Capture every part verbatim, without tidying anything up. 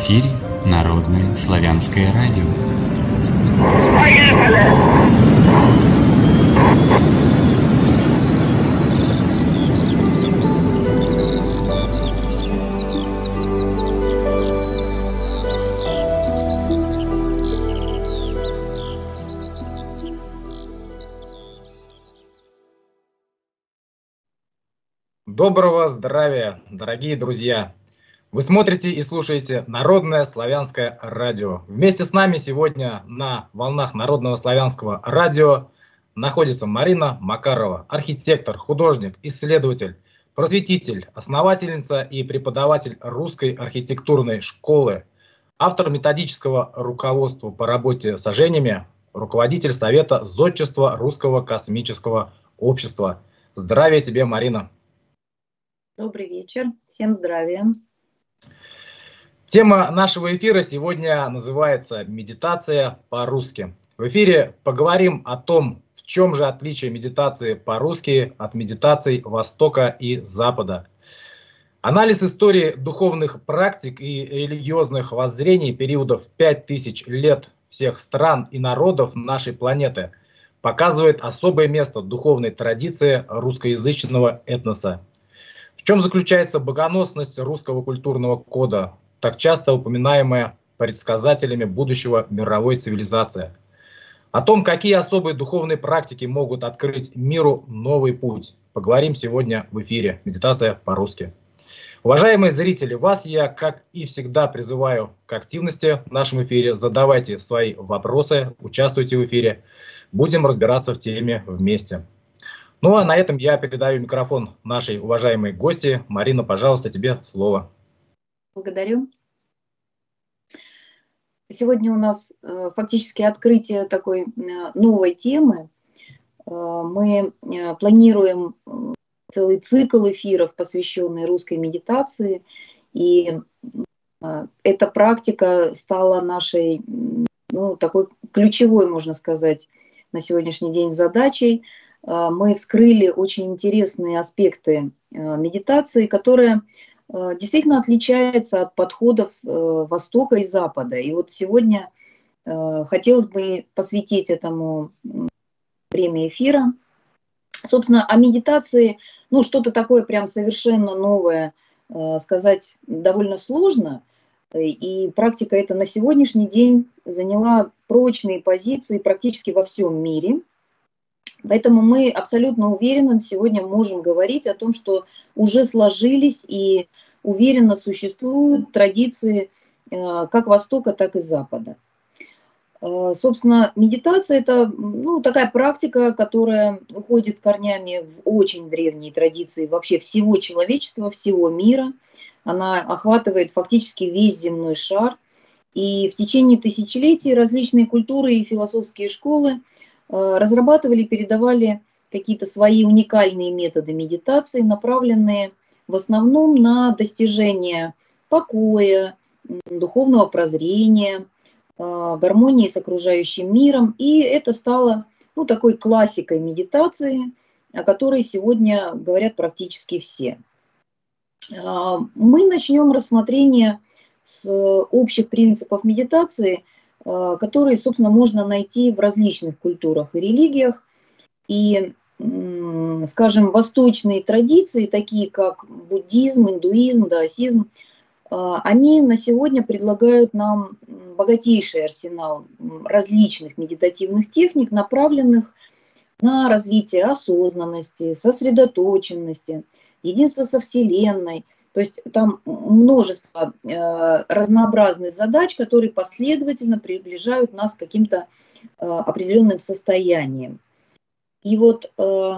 эфире Народное славянское радио. Поехали! Доброго здравия, дорогие друзья! Вы смотрите и слушаете Народное славянское радио. Вместе с нами сегодня на волнах Народного славянского радио находится Марина Макарова, архитектор, художник, исследователь, просветитель, основательница и преподаватель Русской архитектурной школы, автор методического руководства по работе с ожениями, руководитель Совета зодчества Русского космического общества. Здравия тебе, Марина! Добрый вечер, всем здравия. Тема нашего эфира сегодня называется «Медитация по-русски». В эфире поговорим о том, в чем же отличие медитации по-русски от медитаций Востока и Запада. Анализ истории духовных практик и религиозных воззрений периодов пять тысяч лет всех стран и народов нашей планеты показывает особое место духовной традиции русскоязычного этноса. В чем заключается богоносность русского культурного кода, так часто упоминаемая предсказателями будущего мировой цивилизации? О том, какие особые духовные практики могут открыть миру новый путь, поговорим сегодня в эфире «Медитация по-русски». Уважаемые зрители, вас я, как и всегда, призываю к активности в нашем эфире. Задавайте свои вопросы, участвуйте в эфире. Будем разбираться в теме вместе. Ну а на этом я передаю микрофон нашей уважаемой гости. Марина, пожалуйста, тебе слово. Благодарю. Сегодня у нас э, фактически открытие такой э, новой темы. Э, мы э, планируем целый цикл эфиров, посвященный русской медитации. И э, эта практика стала нашей, ну, такой ключевой, можно сказать, на сегодняшний день задачей. Мы вскрыли очень интересные аспекты медитации, которые действительно отличаются от подходов Востока и Запада. И вот сегодня хотелось бы посвятить этому время эфира. Собственно, о медитации, ну, что-то такое прям совершенно новое сказать довольно сложно. И практика эта на сегодняшний день заняла прочные позиции практически во всем мире. Поэтому мы абсолютно уверенно сегодня можем говорить о том, что уже сложились и уверенно существуют традиции как Востока, так и Запада. Собственно, медитация – это, ну, такая практика, которая уходит корнями в очень древние традиции вообще всего человечества, всего мира. Она охватывает фактически весь земной шар. И в течение тысячелетий различные культуры и философские школы разрабатывали, передавали какие-то свои уникальные методы медитации, направленные в основном на достижение покоя, духовного прозрения, гармонии с окружающим миром. И это стало, ну, такой классикой медитации, о которой сегодня говорят практически все. Мы начнем рассмотрение с общих принципов медитации, которые, собственно, можно найти в различных культурах и религиях. И, скажем, восточные традиции, такие как буддизм, индуизм, даосизм, они на сегодня предлагают нам богатейший арсенал различных медитативных техник, направленных на развитие осознанности, сосредоточенности, единства со Вселенной. То есть там множество э, разнообразных задач, которые последовательно приближают нас к каким-то э, определенным состояниям. И вот э,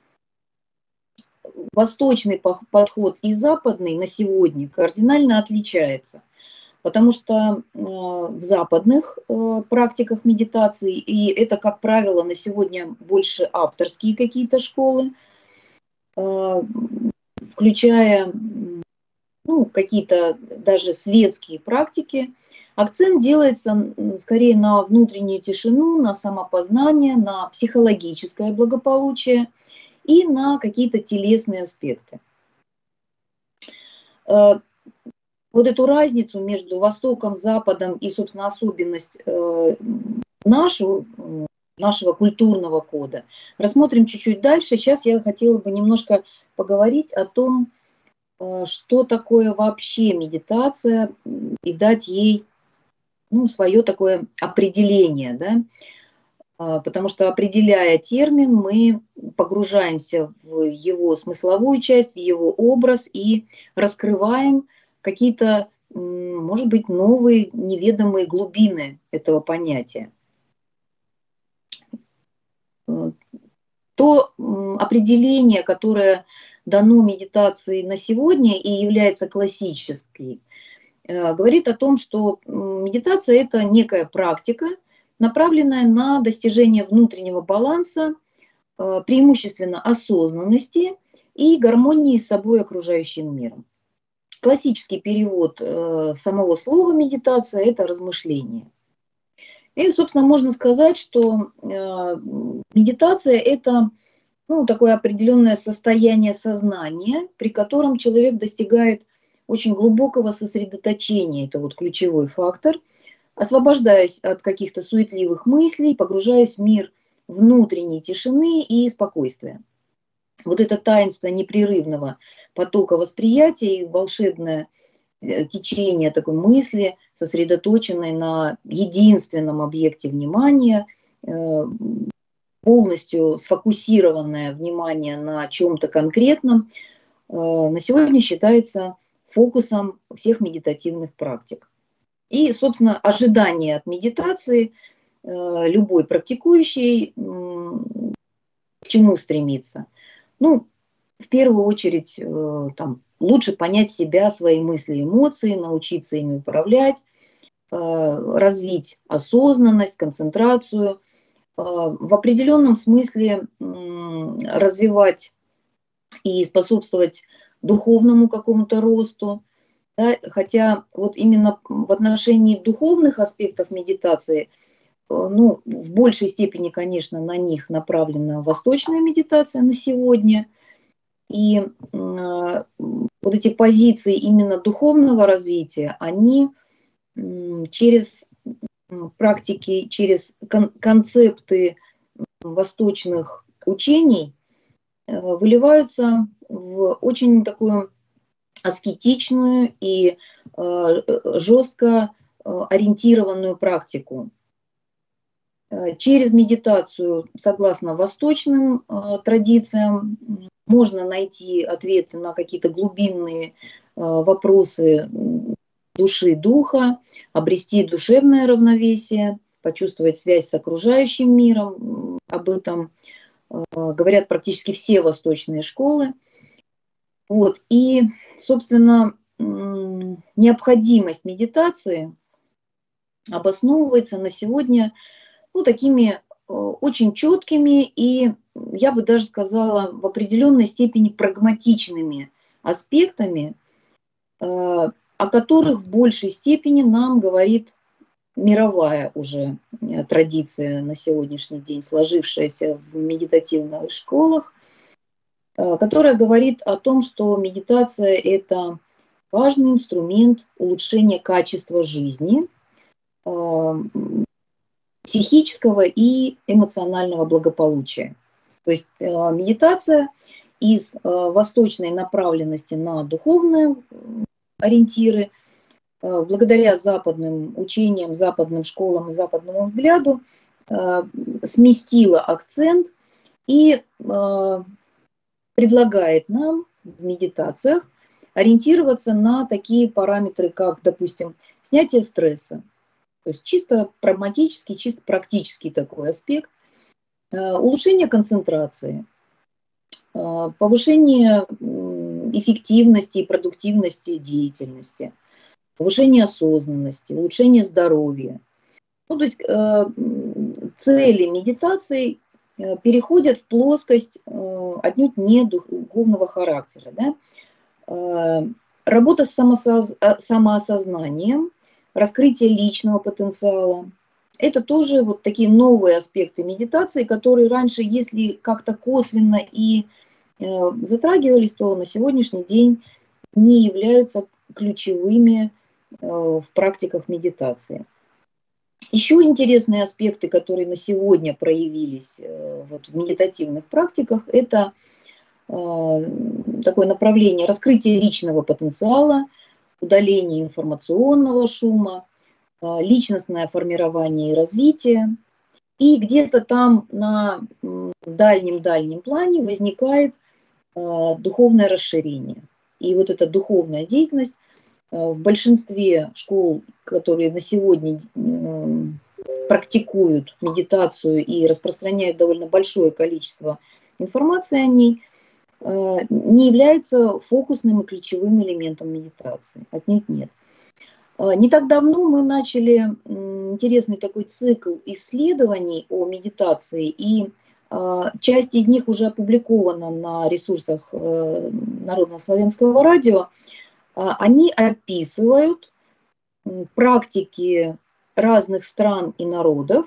восточный подход и западный на сегодня кардинально отличается. Потому что э, в западных э, практиках медитации, и это, как правило, на сегодня больше авторские какие-то школы, э, включая ну, какие-то даже светские практики, акцент делается скорее на внутреннюю тишину, на самопознание, на психологическое благополучие и на какие-то телесные аспекты. вот эту разницу между Востоком, Западом и, собственно, особенность э, нашу, нашего культурного кода рассмотрим чуть-чуть дальше. Сейчас я хотела бы немножко поговорить о том, э, что такое вообще медитация, и дать ей, ну, свое такое определение, да? Потому что, определяя термин, мы погружаемся в его смысловую часть, в его образ и раскрываем какие-то, может быть, новые неведомые глубины этого понятия. То определение, которое дано медитации на сегодня и является классической, говорит о том, что медитация – это некая практика, направленная на достижение внутреннего баланса, преимущественно осознанности и гармонии с собой окружающим миром. Классический перевод самого слова медитация – это размышление. И, собственно, можно сказать, что медитация – это, ну, такое определенное состояние сознания, при котором человек достигает очень глубокого сосредоточения, это вот ключевой фактор, освобождаясь от каких-то суетливых мыслей, погружаясь в мир внутренней тишины и спокойствия. Вот это таинство непрерывного потока восприятия и волшебное течение такой мысли, сосредоточенной на единственном объекте внимания, полностью сфокусированное внимание на чем-то конкретном, на сегодня считается фокусом всех медитативных практик. И, собственно, ожидание от медитации любой практикующий к чему стремится? Ну, в первую очередь, там, лучше понять себя, свои мысли, эмоции, научиться ими управлять, развить осознанность, концентрацию, в определенном смысле развивать и способствовать духовному какому-то росту. Да, хотя вот именно в отношении духовных аспектов медитации, ну, в большей степени, конечно, на них направлена восточная медитация на сегодня. И э, вот эти позиции именно духовного развития, они э, через практики, через кон- концепты восточных учений э, выливаются в очень такую аскетичную и э, жестко ориентированную практику. Через медитацию, согласно восточным э, традициям, можно найти ответы на какие-то глубинные э, вопросы души, духа, обрести душевное равновесие, почувствовать связь с окружающим миром. Об этом э, говорят практически все восточные школы. Вот. И, собственно, необходимость медитации обосновывается на сегодня, ну, такими очень четкими и, я бы даже сказала, в определенной степени прагматичными аспектами, о которых в большей степени нам говорит мировая уже традиция на сегодняшний день, сложившаяся в медитативных школах, которая говорит о том, что медитация – это важный инструмент улучшения качества жизни, психического и эмоционального благополучия. То есть медитация из восточной направленности на духовные ориентиры, благодаря западным учениям, западным школам и западному взгляду, сместила акцент и предлагает нам в медитациях ориентироваться на такие параметры, как, допустим, снятие стресса. То есть чисто прагматический, чисто практический такой аспект. Улучшение концентрации, повышение эффективности и продуктивности деятельности, повышение осознанности, улучшение здоровья. Ну, то есть цели медитации переходят в плоскость отнюдь не духовного характера. Да? Работа с самоосознанием, раскрытие личного потенциала. Это тоже вот такие новые аспекты медитации, которые раньше, если как-то косвенно и затрагивались, то на сегодняшний день не являются ключевыми в практиках медитации. Еще интересные аспекты, которые на сегодня проявились вот в медитативных практиках, это такое направление раскрытия личного потенциала, удаление информационного шума, личностное формирование и развитие. И где-то там на дальнем-дальнем плане возникает духовное расширение. И вот эта духовная деятельность в большинстве школ, которые на сегодня практикуют медитацию и распространяют довольно большое количество информации о ней, не является фокусным и ключевым элементом медитации. Отнюдь нет. Не так давно мы начали интересный такой цикл исследований о медитации, и часть из них уже опубликована на ресурсах Народного славянского радио. Они описывают практики разных стран и народов,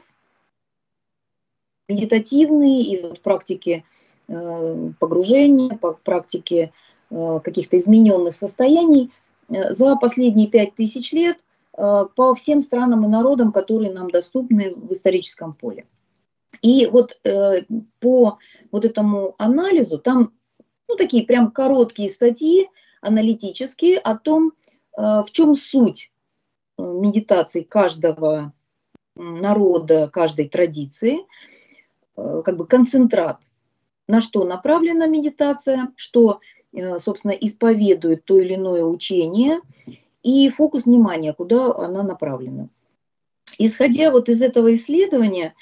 медитативные и вот практики погружения, практики каких-то измененных состояний за последние пять тысяч лет по всем странам и народам, которые нам доступны в историческом поле. И вот по вот этому анализу там ну, такие прям короткие статьи аналитические о том, в чем суть медитации каждого народа, каждой традиции, как бы концентрат, на что направлена медитация, что, собственно, исповедует то или иное учение, и фокус внимания, куда она направлена. Исходя вот из этого исследования,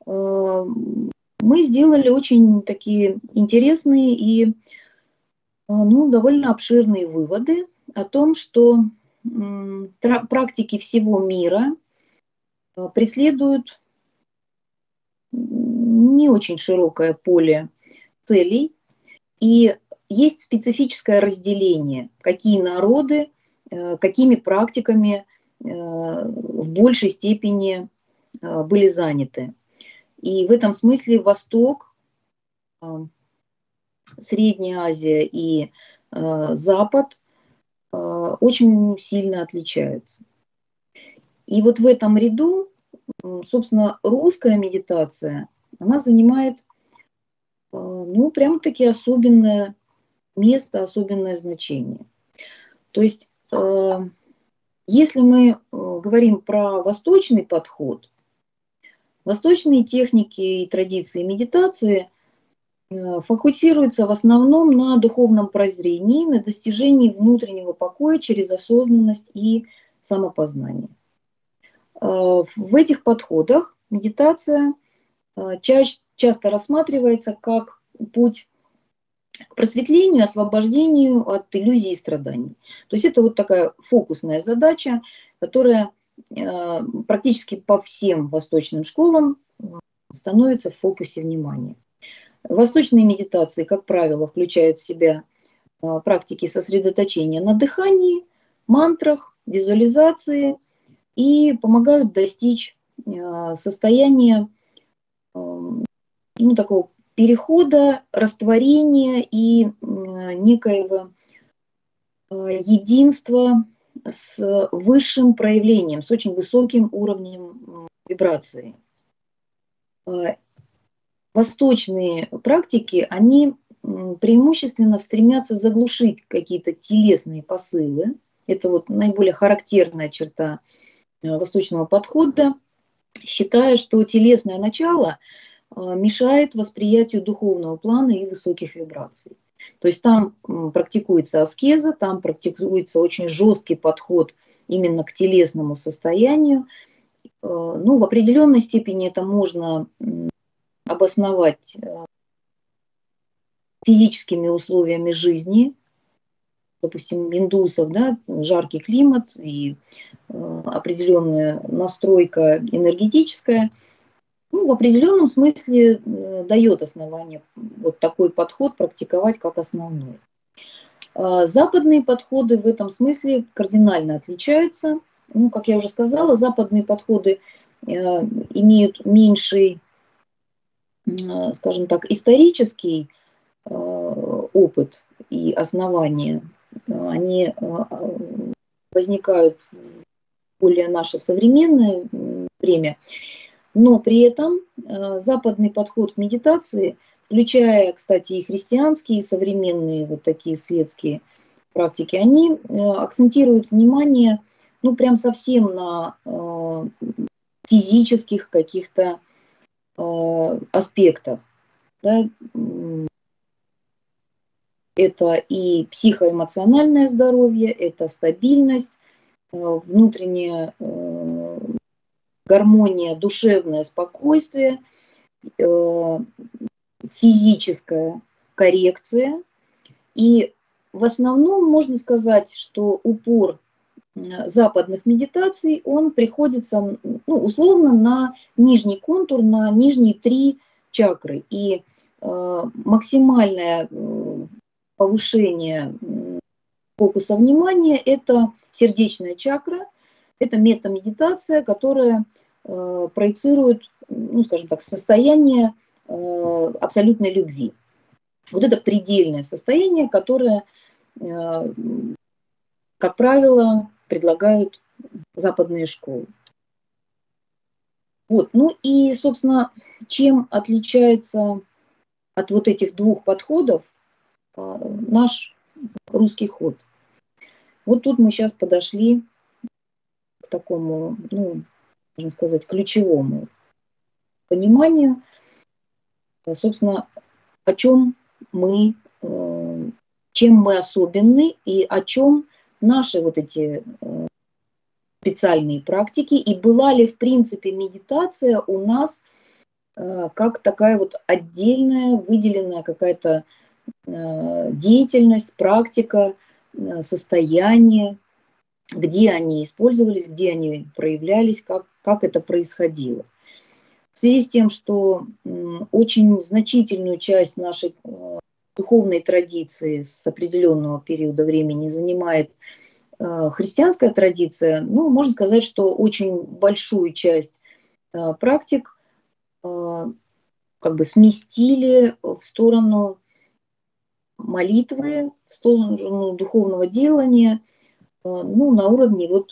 мы сделали очень такие интересные и ну, довольно обширные выводы о том, что практики всего мира преследуют не очень широкое поле целей, и есть специфическое разделение, какие народы, какими практиками в большей степени были заняты. И в этом смысле Восток, Средняя Азия и Запад очень сильно отличаются. И вот в этом ряду, собственно, русская медитация, она занимает, ну, прям-таки особенное место, особенное значение. То есть, если мы говорим про восточный подход, восточные техники и традиции медитации фокусируются в основном на духовном прозрении, на достижении внутреннего покоя через осознанность и самопознание. В этих подходах медитация часто рассматривается как путь к просветлению, освобождению от иллюзий и страданий. То есть это вот такая фокусная задача, которая практически по всем восточным школам становится в фокусе внимания. Восточные медитации, как правило, включают в себя практики сосредоточения на дыхании, мантрах, визуализации и помогают достичь состояния ну, такого перехода, растворения и некоего единства с высшим проявлением, с очень высоким уровнем вибрации. Восточные практики, они преимущественно стремятся заглушить какие-то телесные посылы. Это вот наиболее характерная черта восточного подхода, считая, что телесное начало мешает восприятию духовного плана и высоких вибраций. То есть там практикуется аскеза, там практикуется очень жесткий подход именно к телесному состоянию. Ну, в определенной степени это можно обосновать физическими условиями жизни, допустим, индусов, да, жаркий климат и определенная настройка энергетическая, ну, в определенном смысле дает основание вот такой подход практиковать как основной. Западные подходы в этом смысле кардинально отличаются. Ну, как я уже сказала, западные подходы имеют меньший, скажем так, исторический опыт и основания. они возникают в более наше современное время, но при этом западный подход к медитации, включая, кстати, и христианские, и современные вот такие светские практики, они акцентируют внимание, ну, прям совсем на физических каких-то аспектах. Да? Это и психоэмоциональное здоровье, это стабильность, внутренняя гармония, душевное спокойствие, физическая коррекция. И в основном можно сказать, что упор западных медитаций, он приходится, ну, условно, на нижний контур, на нижние три чакры. И э, максимальное повышение фокуса внимания – это сердечная чакра, это метамедитация, которая э, проецирует, ну, скажем так, состояние э, абсолютной любви. Вот это предельное состояние, которое, э, как правило, предлагают западные школы. Вот. Ну и, собственно, чем отличается от вот этих двух подходов наш русский ход? Вот тут мы сейчас подошли к такому, ну, можно сказать, ключевому пониманию, собственно, о чем мы, чем мы особенны и о чем наши вот эти специальные практики, и была ли в принципе медитация у нас как такая вот отдельная, выделенная какая-то деятельность, практика, состояние, где они использовались, где они проявлялись, как, как это происходило. В связи с тем, что очень значительную часть нашей духовной традиции с определенного периода времени занимает христианская традиция, ну, можно сказать, что очень большую часть практик как бы сместили в сторону молитвы, в сторону духовного делания, ну, на уровне вот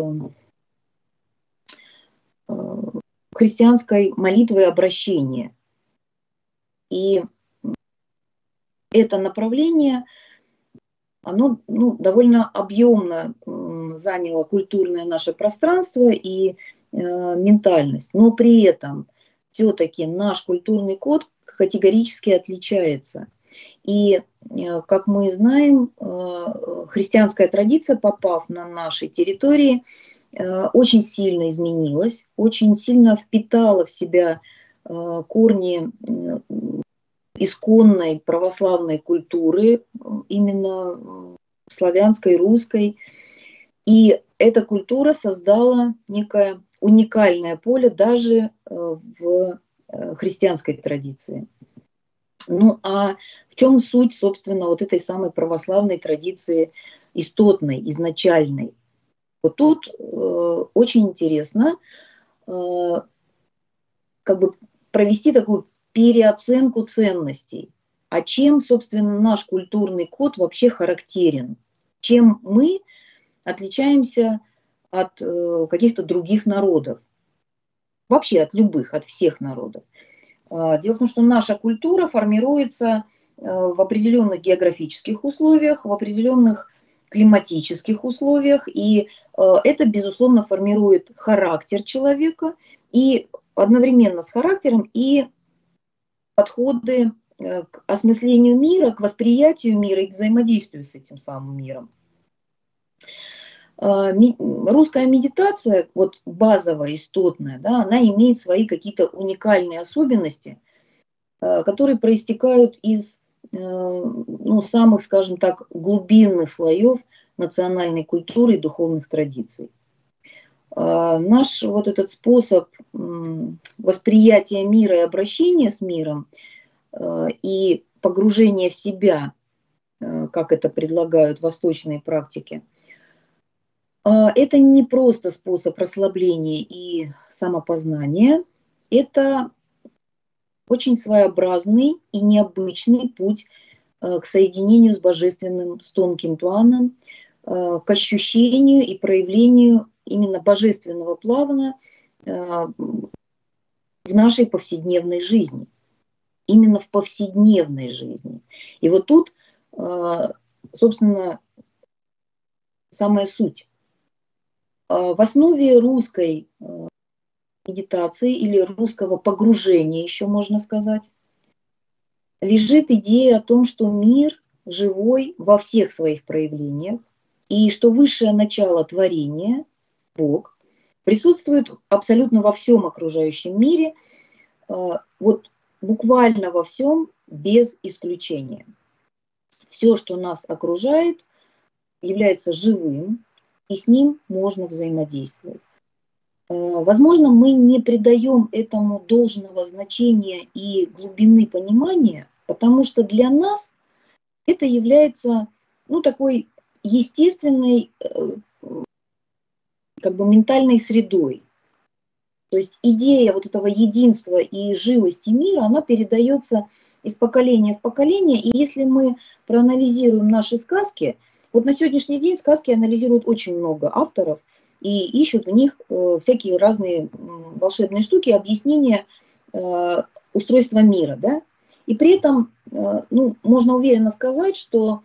христианской молитвы и обращения. И это направление, оно, ну, довольно объемно заняло культурное наше пространство и э, ментальность. Но при этом все-таки наш культурный код категорически отличается. И, э, как мы знаем, э, христианская традиция, попав на наши территории, э, очень сильно изменилась, очень сильно впитала в себя э, корни э, исконной православной культуры, именно славянской, русской. И эта культура создала некое уникальное поле даже в христианской традиции. Ну а в чем суть, собственно, вот этой самой православной традиции истотной, изначальной? Вот тут э, очень интересно э, как бы провести такую переоценку ценностей. А чем, собственно, наш культурный код вообще характерен? Чем мы отличаемся от э, каких-то других народов? Вообще от любых, от всех народов. Э, дело в том, что наша культура формируется э, в определенных географических условиях, в определенных климатических условиях, и э, это, безусловно, формирует характер человека, и одновременно с характером и подходы к осмыслению мира, к восприятию мира и к взаимодействию с этим самым миром. Русская медитация, вот базовая, истотная, да, она имеет свои какие-то уникальные особенности, которые проистекают из, ну, самых, скажем так, глубинных слоев национальной культуры и духовных традиций. Наш вот этот способ восприятия мира и обращения с миром и погружения в себя, как это предлагают восточные практики, это не просто способ расслабления и самопознания, это очень своеобразный и необычный путь к соединению с божественным, с тонким планом, к ощущению и проявлению именно божественного плана в нашей повседневной жизни. Именно в повседневной жизни. И вот тут, собственно, самая суть. В основе русской медитации или русского погружения, еще можно сказать, лежит идея о том, что мир живой во всех своих проявлениях, и что высшее начало творения, Бог, присутствует абсолютно во всем окружающем мире, вот буквально во всем, без исключения. Все, что нас окружает, является живым, и с ним можно взаимодействовать. Возможно, мы не придаем этому должного значения и глубины понимания, потому что для нас это является, ну, такой естественной, как бы, ментальной средой. То есть идея вот этого единства и живости мира, она передается из поколения в поколение. И если мы проанализируем наши сказки, вот на сегодняшний день сказки анализируют очень много авторов и ищут в них всякие разные волшебные штуки, объяснения устройства мира. Да? И при этом, ну, можно уверенно сказать, что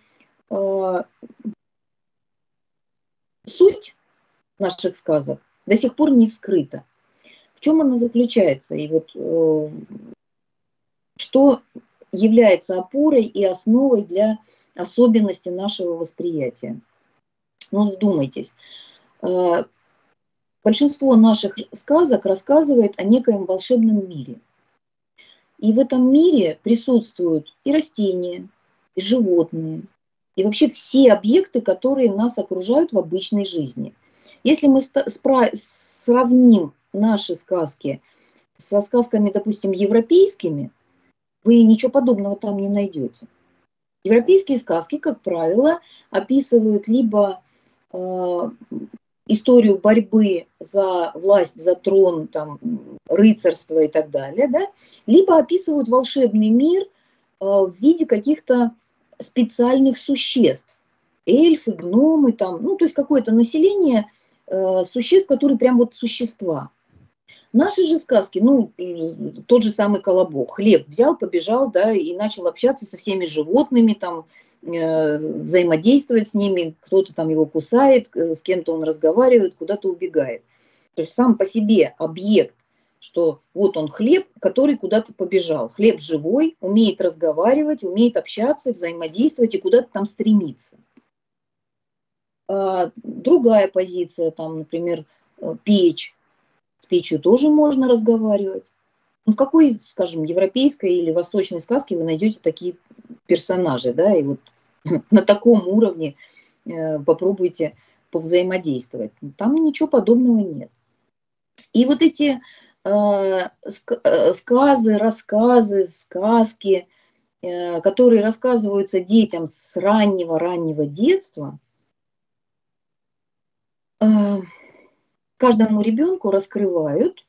суть наших сказок до сих пор не вскрыта. В чем она заключается? И вот э, что является опорой и основой для особенности нашего восприятия? Ну, вдумайтесь. Э, большинство наших сказок рассказывает о некоем волшебном мире. И в этом мире присутствуют и растения, и животные, и вообще все объекты, которые нас окружают в обычной жизни. Если мы сравним наши сказки со сказками, допустим, европейскими, вы ничего подобного там не найдете. Европейские сказки, как правило, описывают либо э, историю борьбы за власть, за трон, там, рыцарство и так далее, да? Либо описывают волшебный мир э, в виде каких-то специальных существ. Эльфы, гномы, там, ну, то есть какое-то население э, существ, которые прям вот существа. Наши же сказки, ну, тот же самый Колобок, хлеб взял, побежал, да, и начал общаться со всеми животными, там, э, взаимодействовать с ними, кто-то там его кусает, с кем-то он разговаривает, куда-то убегает. То есть сам по себе объект, что вот он хлеб, который куда-то побежал. Хлеб живой, умеет разговаривать, умеет общаться, взаимодействовать и куда-то там стремиться. А другая позиция, там, например, печь. С печью тоже можно разговаривать. Ну, в какой, скажем, европейской или восточной сказке вы найдете такие персонажи, да, и вот на таком уровне э, попробуйте повзаимодействовать. Там ничего подобного нет. И вот эти э, сказы, рассказы, сказки, э, которые рассказываются детям с раннего-раннего детства, э, каждому ребенку раскрывают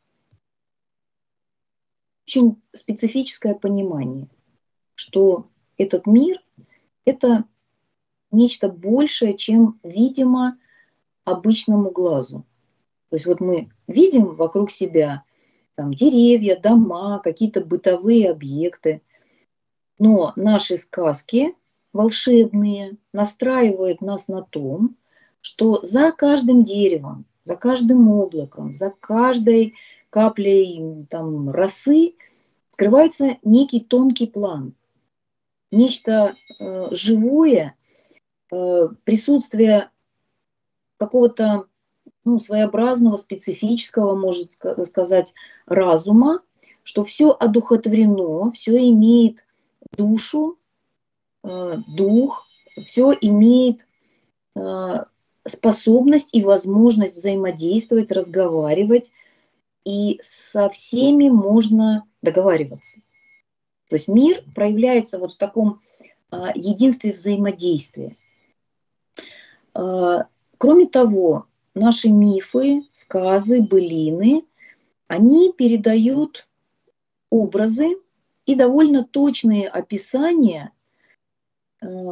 очень специфическое понимание, что этот мир – это нечто большее, чем видимо обычному глазу. То есть вот мы видим вокруг себя там, деревья, дома, какие-то бытовые объекты, но наши сказки волшебные настраивают нас на том, что за каждым деревом, за каждым облаком, за каждой каплей там, росы скрывается некий тонкий план, нечто э, живое, э, присутствие какого-то, ну, своеобразного, специфического, может сказать, разума, что все одухотворено, все имеет душу, э, дух, все имеет э, способность и возможность взаимодействовать, разговаривать, и со всеми можно договариваться. То есть мир проявляется вот в таком а, единстве взаимодействия. А, кроме того, наши мифы, сказы, былины, они передают образы и довольно точные описания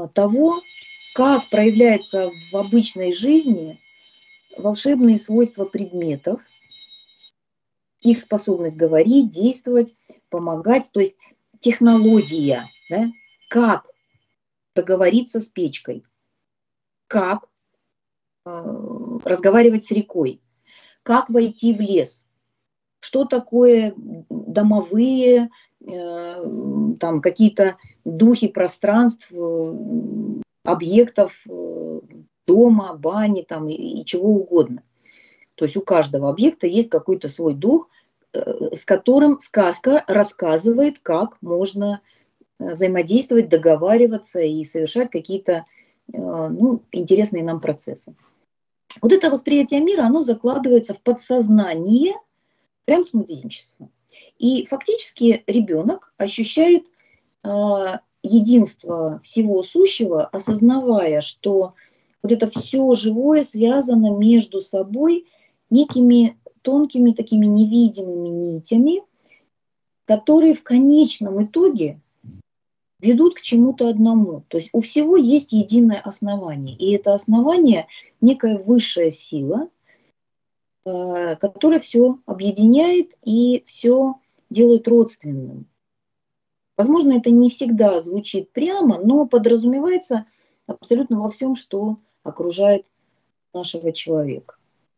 того, как проявляются в обычной жизни волшебные свойства предметов, их способность говорить, действовать, помогать, то есть технология, да, как договориться с печкой, как э, разговаривать с рекой, как войти в лес, что такое домовые, э, там какие-то духи пространств, э, объектов э, дома, бани там, и, и чего угодно. То есть у каждого объекта есть какой-то свой дух, э, с которым сказка рассказывает, как можно взаимодействовать, договариваться и совершать какие-то э, ну, интересные нам процессы. Вот это восприятие мира, оно закладывается в подсознание прямо с младенчества. И фактически ребенок ощущает э, единство всего сущего, осознавая, что вот это все живое связано между собой некими тонкими такими невидимыми нитями, которые в конечном итоге ведут к чему-то одному. То есть у всего есть единое основание. И это основание – некая высшая сила, которая все объединяет и все делает родственным. Возможно, это не всегда звучит прямо, но подразумевается абсолютно во всем, что окружает нашего человека.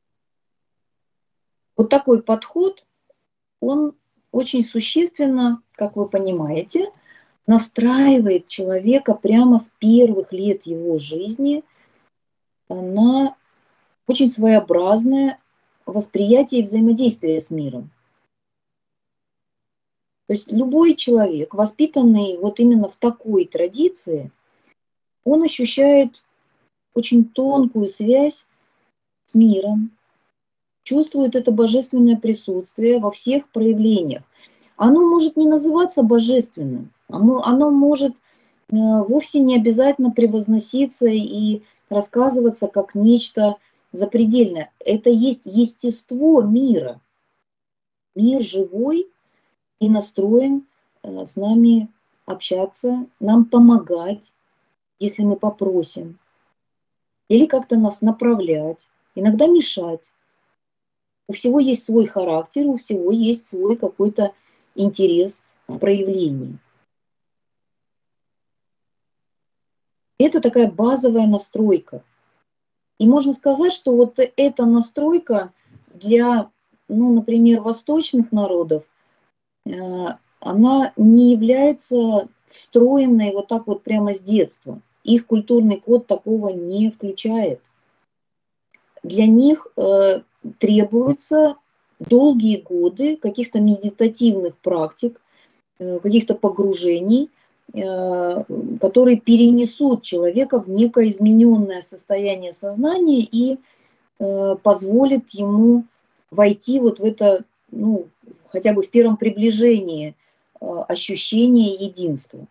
Вот такой подход, он очень существенно, как вы понимаете, настраивает человека прямо с первых лет его жизни на очень своеобразное восприятие и взаимодействие с миром. То есть любой человек, воспитанный вот именно в такой традиции, он ощущает очень тонкую связь с миром, чувствует это божественное присутствие во всех проявлениях. Оно может не называться божественным, оно, оно может э, вовсе не обязательно превозноситься и рассказываться как нечто запредельное. Это есть естество мира. Мир живой и настроен э, с нами общаться, нам помогать, если мы попросим, или как-то нас направлять, иногда мешать. У всего есть свой характер, у всего есть свой какой-то интерес в проявлении. Это такая базовая настройка. И можно сказать, что вот эта настройка для, ну, например, восточных народов, она не является встроенной вот так вот прямо с детства. Их культурный код такого не включает. Для них э, требуются долгие годы каких-то медитативных практик, э, каких-то погружений, э, которые перенесут человека в некое измененное состояние сознания и э, позволят ему войти вот в это, ну, хотя бы в первом приближении э, ощущения единства.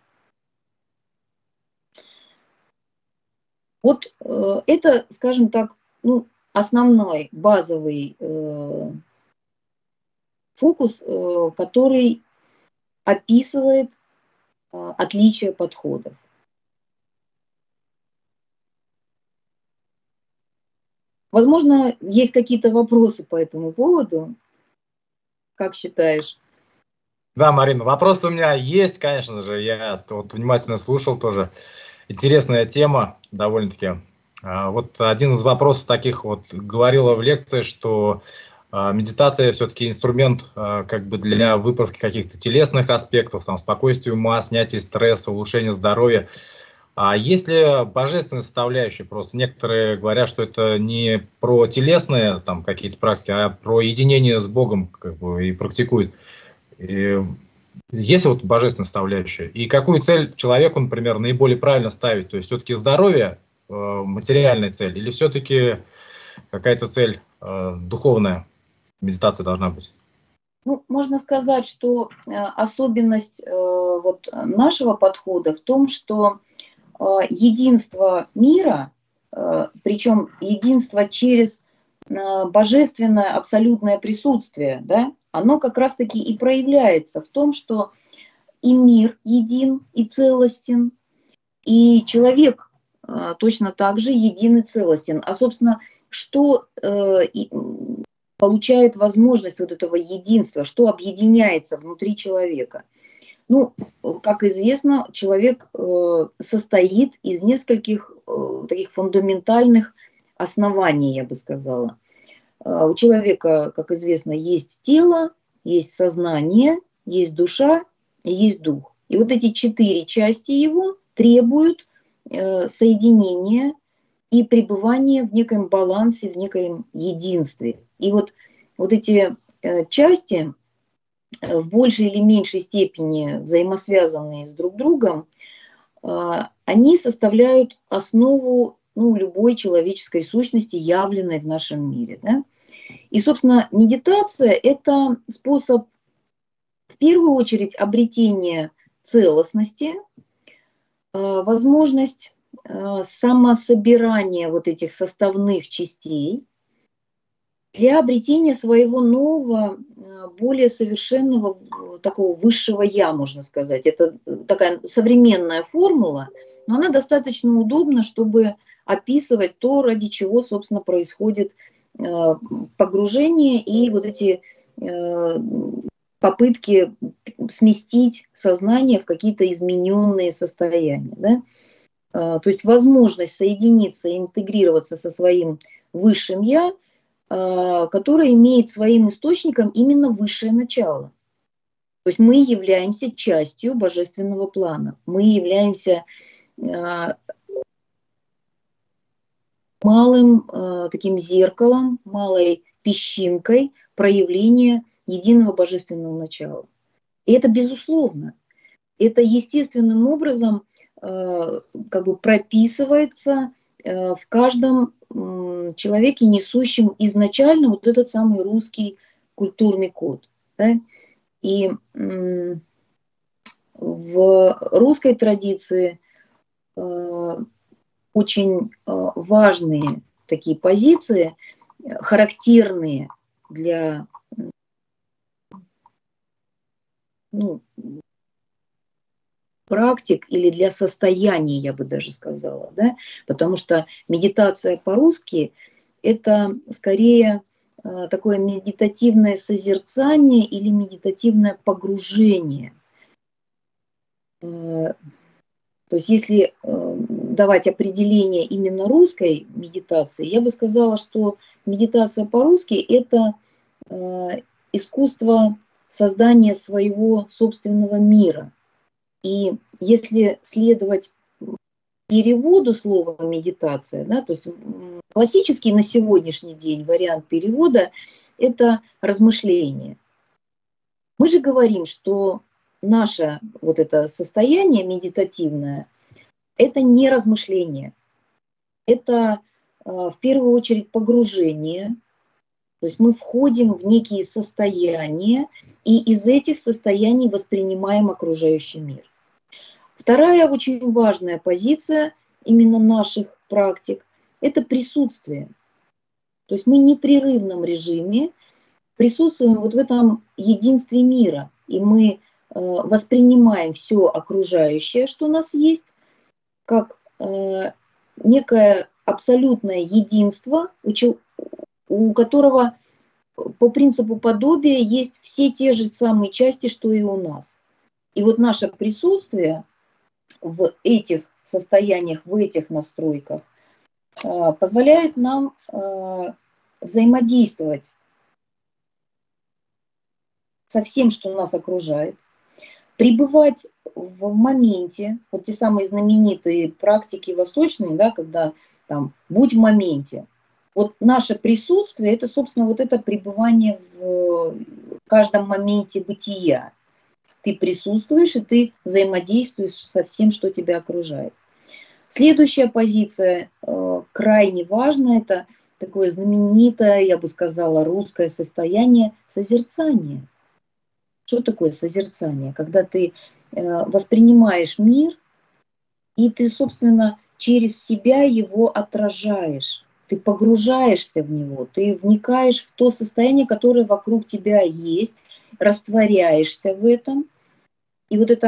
Вот э, это, скажем так, ну, основной базовый э, фокус, э, который описывает э, отличие подходов. Возможно, есть какие-то вопросы по этому поводу. Как считаешь? Да, Марина, вопросы у меня есть, конечно же. Я вот внимательно слушал тоже. Интересная тема довольно-таки. Вот один из вопросов таких вот говорила в лекции, что медитация все-таки инструмент как бы для выправки каких-то телесных аспектов, там, спокойствия ума, снятия стресса, улучшения здоровья. А есть ли божественная составляющая? Просто некоторые говорят, что это не про телесные там какие-то практики, а про единение с Богом как бы и практикуют. И есть вот божественная составляющая. И какую цель человеку, например, наиболее правильно ставить? То есть все-таки здоровье, материальная цель, или все-таки какая-то цель духовная медитация должна быть? Ну, можно сказать, что особенность вот нашего подхода в том, что единство мира, причем единство через божественное абсолютное присутствие, да, оно как раз-таки и проявляется в том, что и мир един, и целостен, И человек э, точно так же един и целостен. А, собственно, что э, и, получает возможность вот этого единства, что объединяется внутри человека? Ну, как известно, человек э, состоит из нескольких э, таких фундаментальных оснований, я бы сказала. Э, у человека, как известно, есть тело, есть сознание, есть душа и есть дух. И вот эти четыре части его требуют э, соединения и пребывания в некоем балансе, в некоем единстве. И вот, вот эти э, части, в большей или меньшей степени взаимосвязанные с друг другом, они составляют основу, ну, любой человеческой сущности, явленной в нашем мире. Да? И, собственно, медитация – это способ, в первую очередь, обретения целостности, возможность самособирания вот этих составных частей, для обретения своего нового, более совершенного, такого высшего «я», можно сказать. Это такая современная формула, но она достаточно удобна, чтобы описывать то, ради чего, собственно, происходит погружение и вот эти попытки сместить сознание в какие-то измененные состояния. Да? То есть возможность соединиться, интегрироваться со своим высшим «я», которая имеет своим источником именно высшее начало. То есть мы являемся частью божественного плана. Мы являемся малым таким зеркалом, малой песчинкой проявления единого божественного начала. И это безусловно. Это естественным образом как бы прописывается в каждом человеке, несущем изначально вот этот самый русский культурный код. Да? И в русской традиции очень важные такие позиции, характерные для, ну, практик или для состояния, я бы даже сказала, да? Потому что медитация по-русски – это скорее такое медитативное созерцание или медитативное погружение. То есть если давать определение именно русской медитации, я бы сказала, что медитация по-русски – это искусство создания своего собственного мира. И если следовать переводу слова медитация, да, то есть классический на сегодняшний день вариант перевода – это размышление. Мы же говорим, что наше вот это состояние медитативное – это не размышление, это в первую очередь погружение. То есть мы входим в некие состояния и из этих состояний воспринимаем окружающий мир. Вторая очень важная позиция именно наших практик – это присутствие. То есть мы в непрерывном режиме присутствуем вот в этом единстве мира, и мы воспринимаем все окружающее, что у нас есть, как некое абсолютное единство, у которого по принципу подобия есть все те же самые части, что и у нас. И вот наше присутствие в этих состояниях, в этих настройках позволяет нам взаимодействовать со всем, что нас окружает, пребывать в моменте, вот те самые знаменитые практики восточные, да, когда там «будь в моменте». Вот наше присутствие – это, собственно, вот это пребывание в каждом моменте бытия. Ты присутствуешь, и ты взаимодействуешь со всем, что тебя окружает. Следующая позиция, э, крайне важная, это такое знаменитое, я бы сказала, русское состояние созерцания. Что такое созерцание? Когда ты э, воспринимаешь мир, и ты, собственно, через себя его отражаешь. Ты погружаешься в него, ты вникаешь в то состояние, которое вокруг тебя есть, растворяешься в этом. И вот это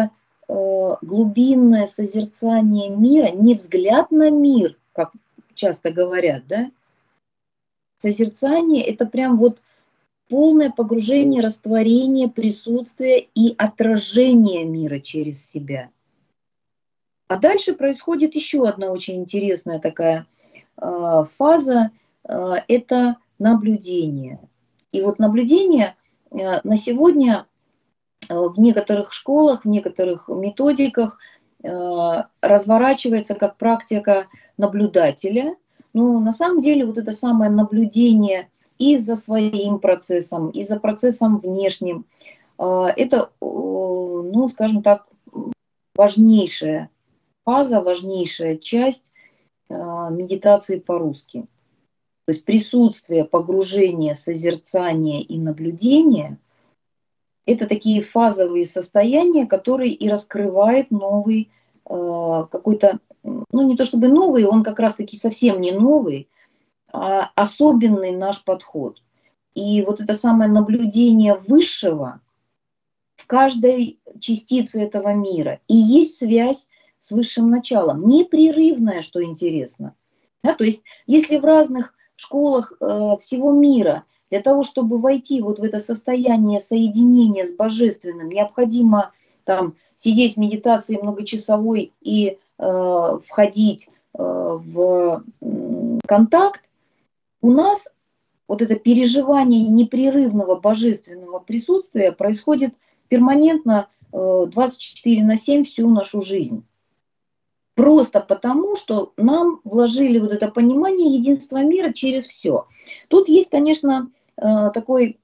глубинное созерцание мира, не взгляд на мир, как часто говорят, да? Созерцание – это прям вот полное погружение, растворение, присутствие и отражение мира через себя. А дальше происходит еще одна очень интересная такая э, фаза, э, это наблюдение. И вот наблюдение э, на сегодня э, в некоторых школах, в некоторых методиках э, разворачивается как практика наблюдателя. Но на самом деле вот это самое наблюдение и за своим процессом, и за процессом внешним, э, это, э, ну, скажем так, важнейшая фаза, важнейшая часть э, медитации по-русски. То есть присутствие, погружение, созерцание и наблюдение – это такие фазовые состояния, которые и раскрывают новый э, какой-то, ну не то чтобы новый, он как раз-таки совсем не новый, а особенный наш подход. И вот это самое наблюдение высшего в каждой частице этого мира. И есть связь с высшим началом, непрерывная, что интересно. Да, то есть если в разных школах э, всего мира для того, чтобы войти вот в это состояние соединения с Божественным, необходимо там сидеть в медитации многочасовой и э, входить э, в э, контакт, у нас вот это переживание непрерывного божественного присутствия происходит перманентно э, двадцать четыре на семь всю нашу жизнь. Просто потому, что нам вложили вот это понимание единства мира через все. Тут есть, конечно, такой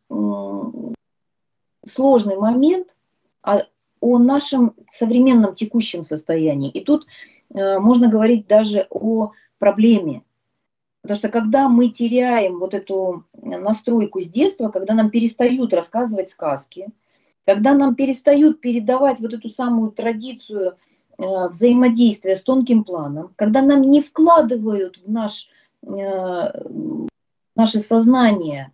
сложный момент о нашем современном текущем состоянии. И тут можно говорить даже о проблеме. Потому что когда мы теряем вот эту настройку с детства, когда нам перестают рассказывать сказки, когда нам перестают передавать вот эту самую традицию взаимодействия с тонким планом, когда нам не вкладывают в наш, наше сознание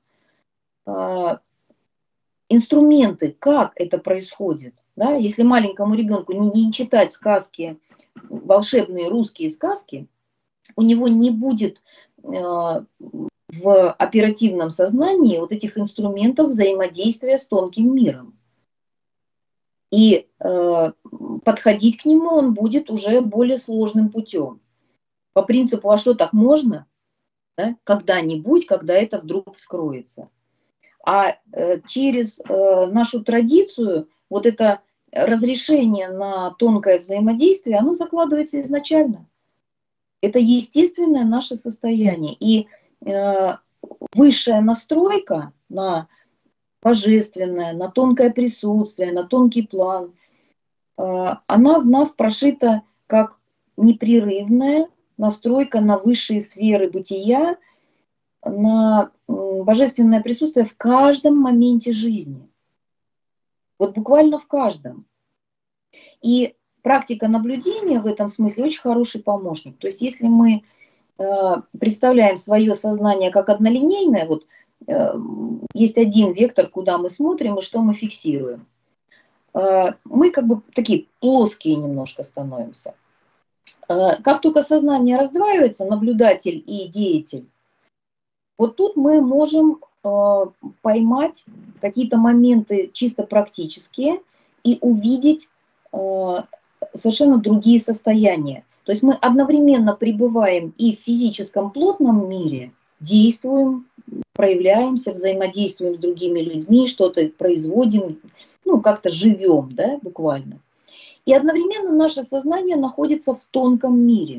инструменты, как это происходит. Да? Если маленькому ребенку не, не читать сказки, волшебные русские сказки, у него не будет в оперативном сознании вот этих инструментов взаимодействия с тонким миром. И э, подходить к нему он будет уже более сложным путем. По принципу, а что так можно? Да? Когда-нибудь, когда это вдруг вскроется. А э, через э, нашу традицию вот это разрешение на тонкое взаимодействие, оно закладывается изначально. Это естественное наше состояние. И э, высшая настройка на божественное, на тонкое присутствие, на тонкий план, она в нас прошита как непрерывная настройка на высшие сферы бытия, на божественное присутствие в каждом моменте жизни. Вот буквально в каждом. И практика наблюдения в этом смысле очень хороший помощник. То есть если мы представляем свое сознание как однолинейное, вот есть один вектор, куда мы смотрим и что мы фиксируем. Мы как бы такие плоские немножко становимся. Как только сознание раздваивается, наблюдатель и деятель, вот тут мы можем поймать какие-то моменты чисто практические и увидеть совершенно другие состояния. То есть мы одновременно пребываем и в физическом плотном мире, действуем, проявляемся, взаимодействуем с другими людьми, что-то производим, ну, как-то живем, да, буквально. И одновременно наше сознание находится в тонком мире.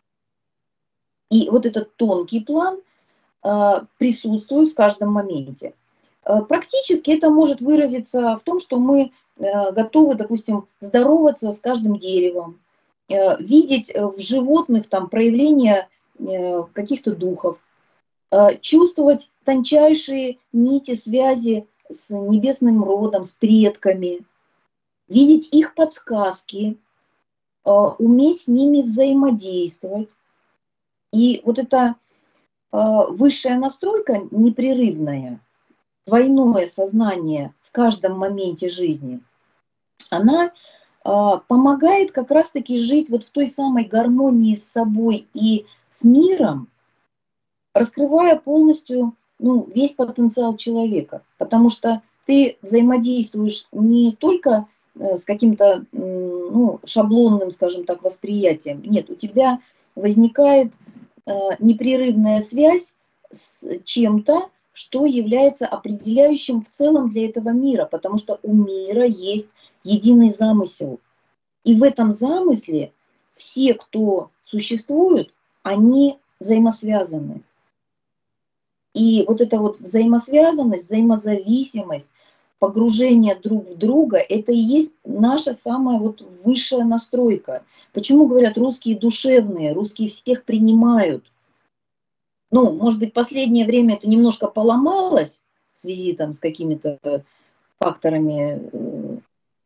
И вот этот тонкий план э, присутствует в каждом моменте. Э, практически это может выразиться в том, что мы э, готовы, допустим, здороваться с каждым деревом, э, видеть в животных там проявления э, каких-то духов, чувствовать тончайшие нити связи с небесным родом, с предками, видеть их подсказки, уметь с ними взаимодействовать. И вот эта высшая настройка непрерывная, двойное сознание в каждом моменте жизни, она помогает как раз-таки жить вот в той самой гармонии с собой и с миром, раскрывая полностью, ну, весь потенциал человека. Потому что ты взаимодействуешь не только с каким-то, ну, шаблонным, скажем так, восприятием. Нет, у тебя возникает непрерывная связь с чем-то, что является определяющим в целом для этого мира, потому что у мира есть единый замысел. И в этом замысле все, кто существуют, они взаимосвязаны. И вот эта вот взаимосвязанность, взаимозависимость, погружение друг в друга, это и есть наша самая вот высшая настройка. Почему говорят, русские душевные, русские всех принимают? Ну, может быть, последнее время это немножко поломалось в связи там с какими-то факторами,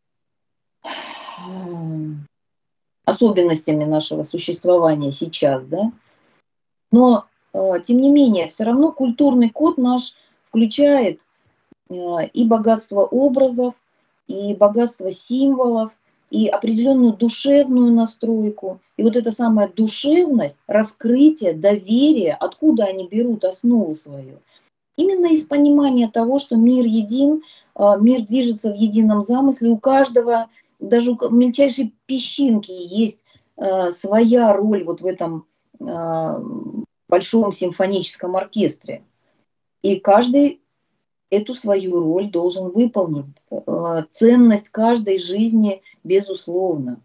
особенностями нашего существования сейчас, да. Но, тем не менее, все равно культурный код наш включает и богатство образов, и богатство символов, и определенную душевную настройку. И вот эта самая душевность, раскрытие, доверие, откуда они берут основу свою? Именно из понимания того, что мир един, мир движется в едином замысле, у каждого, даже у мельчайшей песчинки есть своя роль вот в этом большом симфоническом оркестре. И каждый эту свою роль должен выполнить. Ценность каждой жизни безусловно.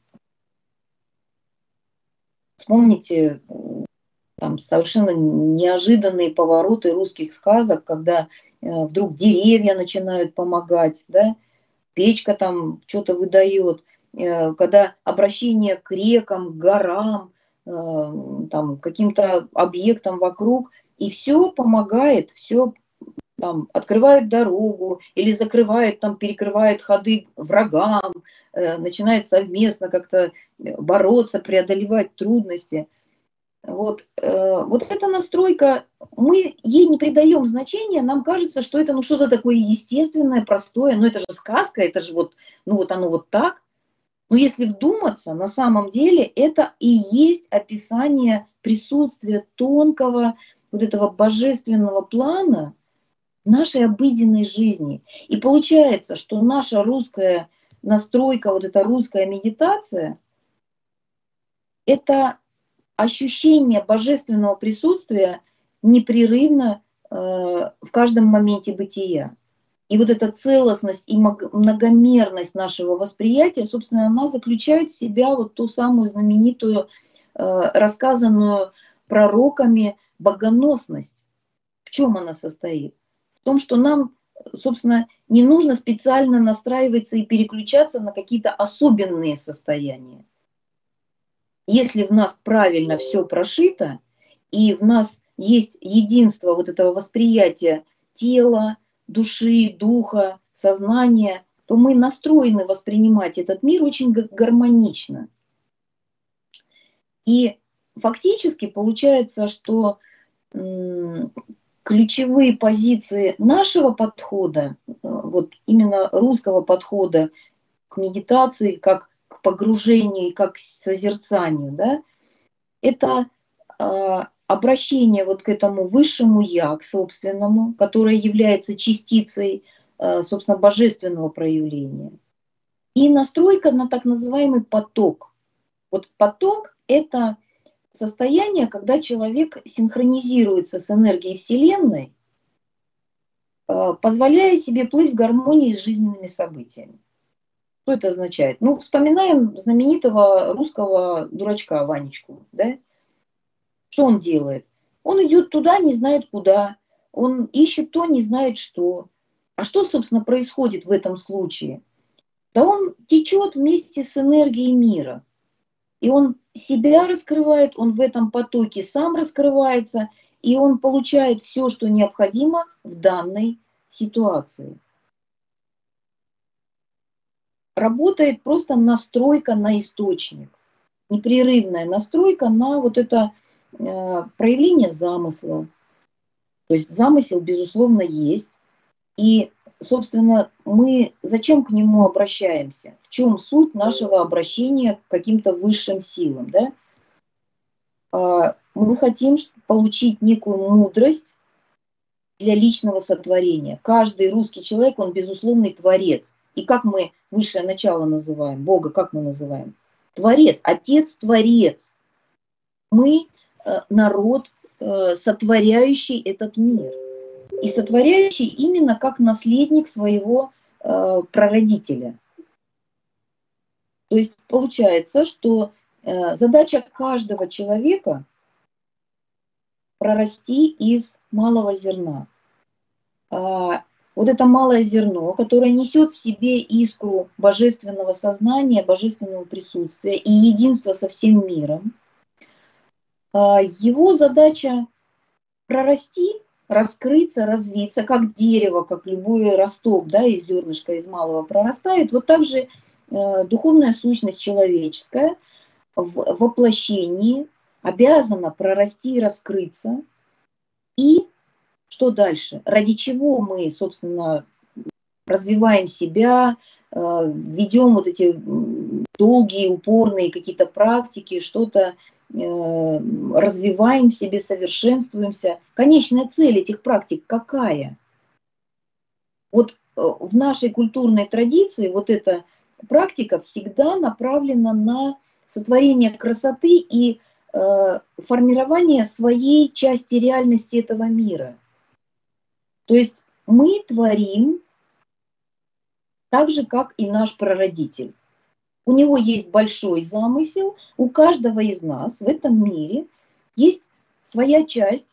Вспомните там совершенно неожиданные повороты русских сказок, когда вдруг деревья начинают помогать, да? Печка там что-то выдает, когда обращение к рекам, к горам, там, каким-то объектам вокруг, и все помогает, все там открывает дорогу или закрывает, там перекрывает ходы врагам, э, начинает совместно как-то бороться, преодолевать трудности. Вот, э, вот эта настройка, мы ей не придаем значения, нам кажется, что это ну что-то такое естественное, простое, ну это же сказка, это же вот, ну вот оно вот так. Но если вдуматься, на самом деле это и есть описание присутствия тонкого вот этого божественного плана в нашей обыденной жизни. И получается, что наша русская настройка, вот эта русская медитация, это ощущение божественного присутствия непрерывно э, в каждом моменте бытия. И вот эта целостность и многомерность нашего восприятия, собственно, она заключает в себя вот ту самую знаменитую, э, рассказанную пророками богоносность. В чем она состоит? В том, что нам, собственно, не нужно специально настраиваться и переключаться на какие-то особенные состояния. Если в нас правильно все прошито, и в нас есть единство вот этого восприятия тела, души, духа, сознания, то мы настроены воспринимать этот мир очень гармонично. И фактически получается, что ключевые позиции нашего подхода, вот именно русского подхода к медитации, как к погружению и как к созерцанию, да, это э, обращение вот к этому высшему я, к собственному, которое является частицей, э, собственно, божественного проявления. И настройка на так называемый поток. Вот поток – это состояние, когда человек синхронизируется с энергией Вселенной, э, позволяя себе плыть в гармонии с жизненными событиями. Что это означает? Ну, вспоминаем знаменитого русского дурачка Ванечку, да? Что он делает? Он идет туда, не знает куда, он ищет то, не знает что. А что, собственно, происходит в этом случае? Да он течет вместе с энергией мира. И он себя раскрывает, он в этом потоке сам раскрывается, и он получает все, что необходимо в данной ситуации. Работает просто настройка на источник, непрерывная настройка на вот это э, проявление замысла. То есть замысел, безусловно, есть. И собственно, мы зачем к нему обращаемся? В чем суть нашего обращения к каким-то высшим силам? Да? Мы хотим получить некую мудрость для личного сотворения. Каждый русский человек, он безусловный творец. И как мы высшее начало называем? Бога как мы называем? Творец, Отец-творец. Мы народ, сотворяющий этот мир. И сотворяющий именно как наследник своего прародителя. То есть получается, что задача каждого человека прорасти из малого зерна. Вот это малое зерно, которое несет в себе искру божественного сознания, божественного присутствия и единства со всем миром, его задача прорасти, раскрыться, развиться, как дерево, как любой росток, да, из зернышка, из малого прорастает. Вот так же духовная сущность человеческая в воплощении обязана прорасти и раскрыться. И что дальше? Ради чего мы, собственно, развиваем себя, ведем вот эти долгие, упорные какие-то практики, что-то развиваем в себе, совершенствуемся. Конечная цель этих практик какая? Вот в нашей культурной традиции вот эта практика всегда направлена на сотворение красоты и э, формирование своей части реальности этого мира. То есть мы творим так же, как и наш прародитель. У него есть большой замысел, у каждого из нас в этом мире есть своя часть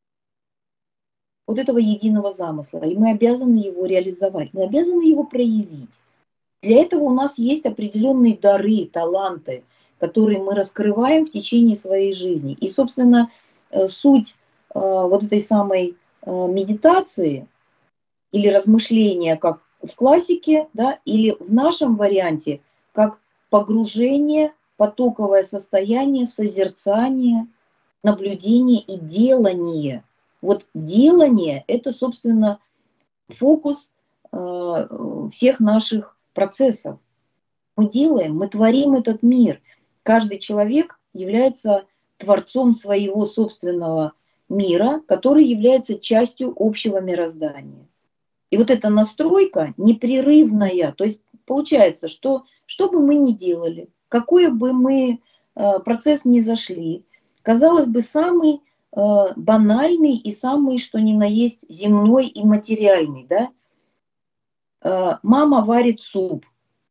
вот этого единого замысла, и мы обязаны его реализовать, мы обязаны его проявить. Для этого у нас есть определенные дары, таланты, которые мы раскрываем в течение своей жизни. И, собственно, суть вот этой самой медитации или размышления, как в классике, да, или в нашем варианте, как погружение, потоковое состояние, созерцание, наблюдение и делание. Вот делание – это, собственно, фокус всех наших процессов. Мы делаем, мы творим этот мир. Каждый человек является творцом своего собственного мира, который является частью общего мироздания. И вот эта настройка непрерывная, то есть получается, что что бы мы ни делали, какой бы мы процесс ни зашли, казалось бы, самый банальный и самый, что ни на есть, земной и материальный, да? Мама варит суп,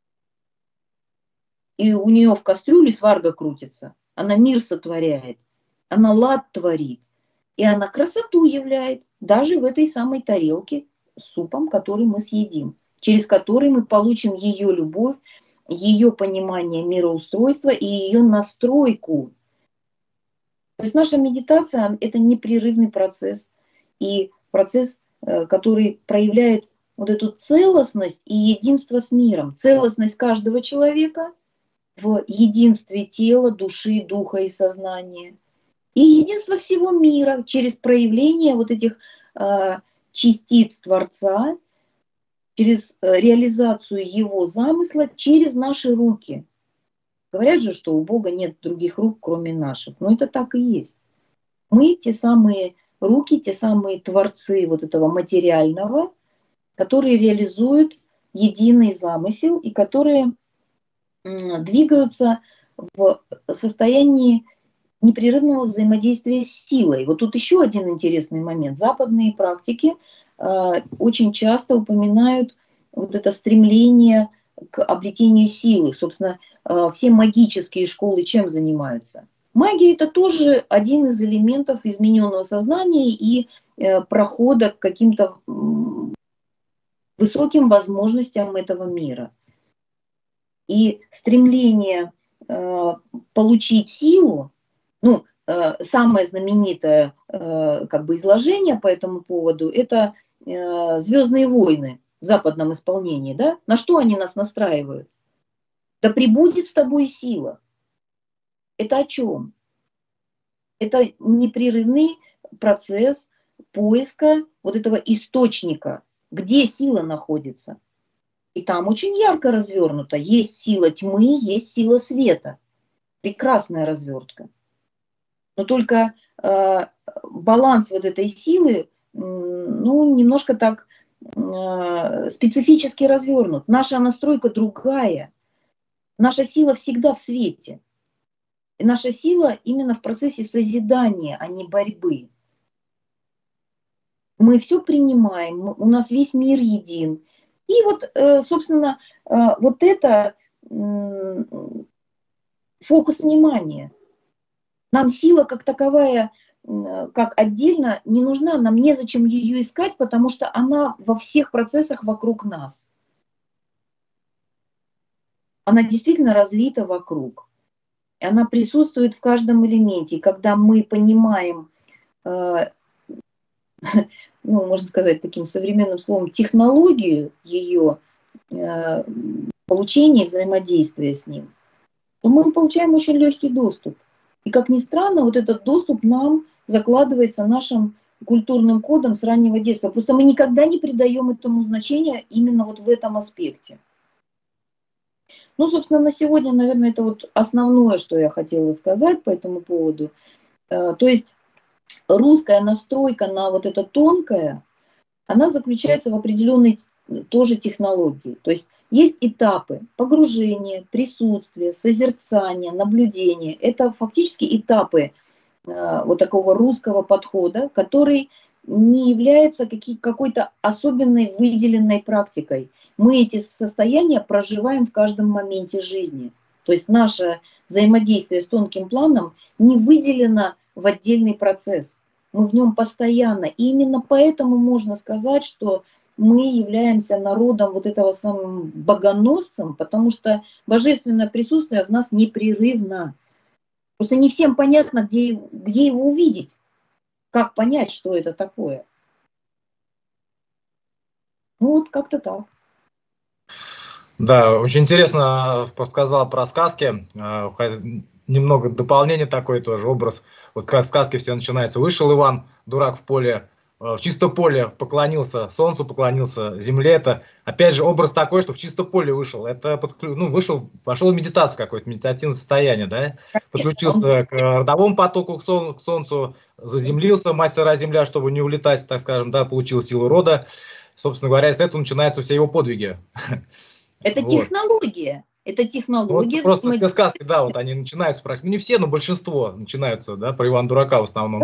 и у нее в кастрюле сварга крутится. Она мир сотворяет, она лад творит, и она красоту являет даже в этой самой тарелке с супом, который мы съедим, через который мы получим ее любовь, ее понимание мироустройства и ее настройку. То есть наша медитация – это непрерывный процесс, и процесс, который проявляет вот эту целостность и единство с миром, целостность каждого человека в единстве тела, души, духа и сознания, и единство всего мира через проявление вот этих э, частиц Творца, через реализацию его замысла, через наши руки. Говорят же, что у Бога нет других рук, кроме наших. Но это так и есть. Мы те самые руки, те самые творцы вот этого материального, которые реализуют единый замысел и которые двигаются в состоянии непрерывного взаимодействия с силой. Вот тут еще один интересный момент. Западные практики очень часто упоминают вот это стремление к обретению силы. Собственно, все магические школы чем занимаются? Магия – это тоже один из элементов измененного сознания и прохода к каким-то высоким возможностям этого мира. И стремление получить силу, ну, самое знаменитое как бы изложение по этому поводу – это «Звездные войны» в западном исполнении. Да? На что они нас настраивают? Да пребудет с тобой сила. Это о чем? Это непрерывный процесс поиска вот этого источника. где сила находится. И там очень ярко развернуто. Есть сила тьмы, есть сила света. Прекрасная развертка. Но только э, баланс вот этой силы, ну, немножко так э, специфически развернут. Наша настройка другая. Наша сила всегда в свете. И наша сила именно в процессе созидания, а не борьбы. Мы все принимаем, у нас весь мир един. И вот, э, собственно, э, вот это э, фокус внимания. Нам сила как таковая, как отдельно, не нужна, нам незачем ее искать, потому что она во всех процессах вокруг нас. Она действительно разлита вокруг. Она присутствует в каждом элементе. И когда мы понимаем, э, ну, можно сказать таким современным словом, технологию ее э, получения и взаимодействия с ним, то мы получаем очень легкий доступ. И, как ни странно, вот этот доступ нам закладывается нашим культурным кодом с раннего детства. Просто мы никогда не придаем этому значения именно вот в этом аспекте. Ну, собственно, на сегодня, наверное, это вот основное, что я хотела сказать по этому поводу. То есть русская настройка на вот это тонкое, она заключается в определенной тоже технологии. То есть есть этапы погружения, присутствия, созерцания, наблюдения. Это фактически этапы э, вот такого русского подхода, который не является какой-то особенной выделенной практикой. Мы эти состояния проживаем в каждом моменте жизни. То есть наше взаимодействие с тонким планом не выделено в отдельный процесс. Мы в нем постоянно. И именно поэтому можно сказать, что мы являемся народом вот этого самым богоносцем, потому что божественное присутствие в нас непрерывно. Просто не всем понятно, где, где его увидеть, как понять, что это такое. Ну вот как-то так. Да, очень интересно рассказал про сказки. Немного дополнения такой тоже, образ. Вот как сказки все начинаются. Вышел Иван, дурак, в поле, в чисто поле поклонился солнцу, поклонился земле. Это, опять же, образ такой, что в чисто поле вышел. Это подклю... ну, вышел, вошел в медитацию, какое-то медитативное состояние, да? Подключился к родовому потоку, к, сон... к солнцу, заземлился, мать сыра земля, чтобы не улетать, так скажем, да, получил силу рода. Собственно говоря, с этого начинаются все его подвиги. Это вот. Технология. Это технология. Вот просто все сказки, да, вот они начинаются, ну не все, но большинство начинаются, да, про Ивана Дурака в основном.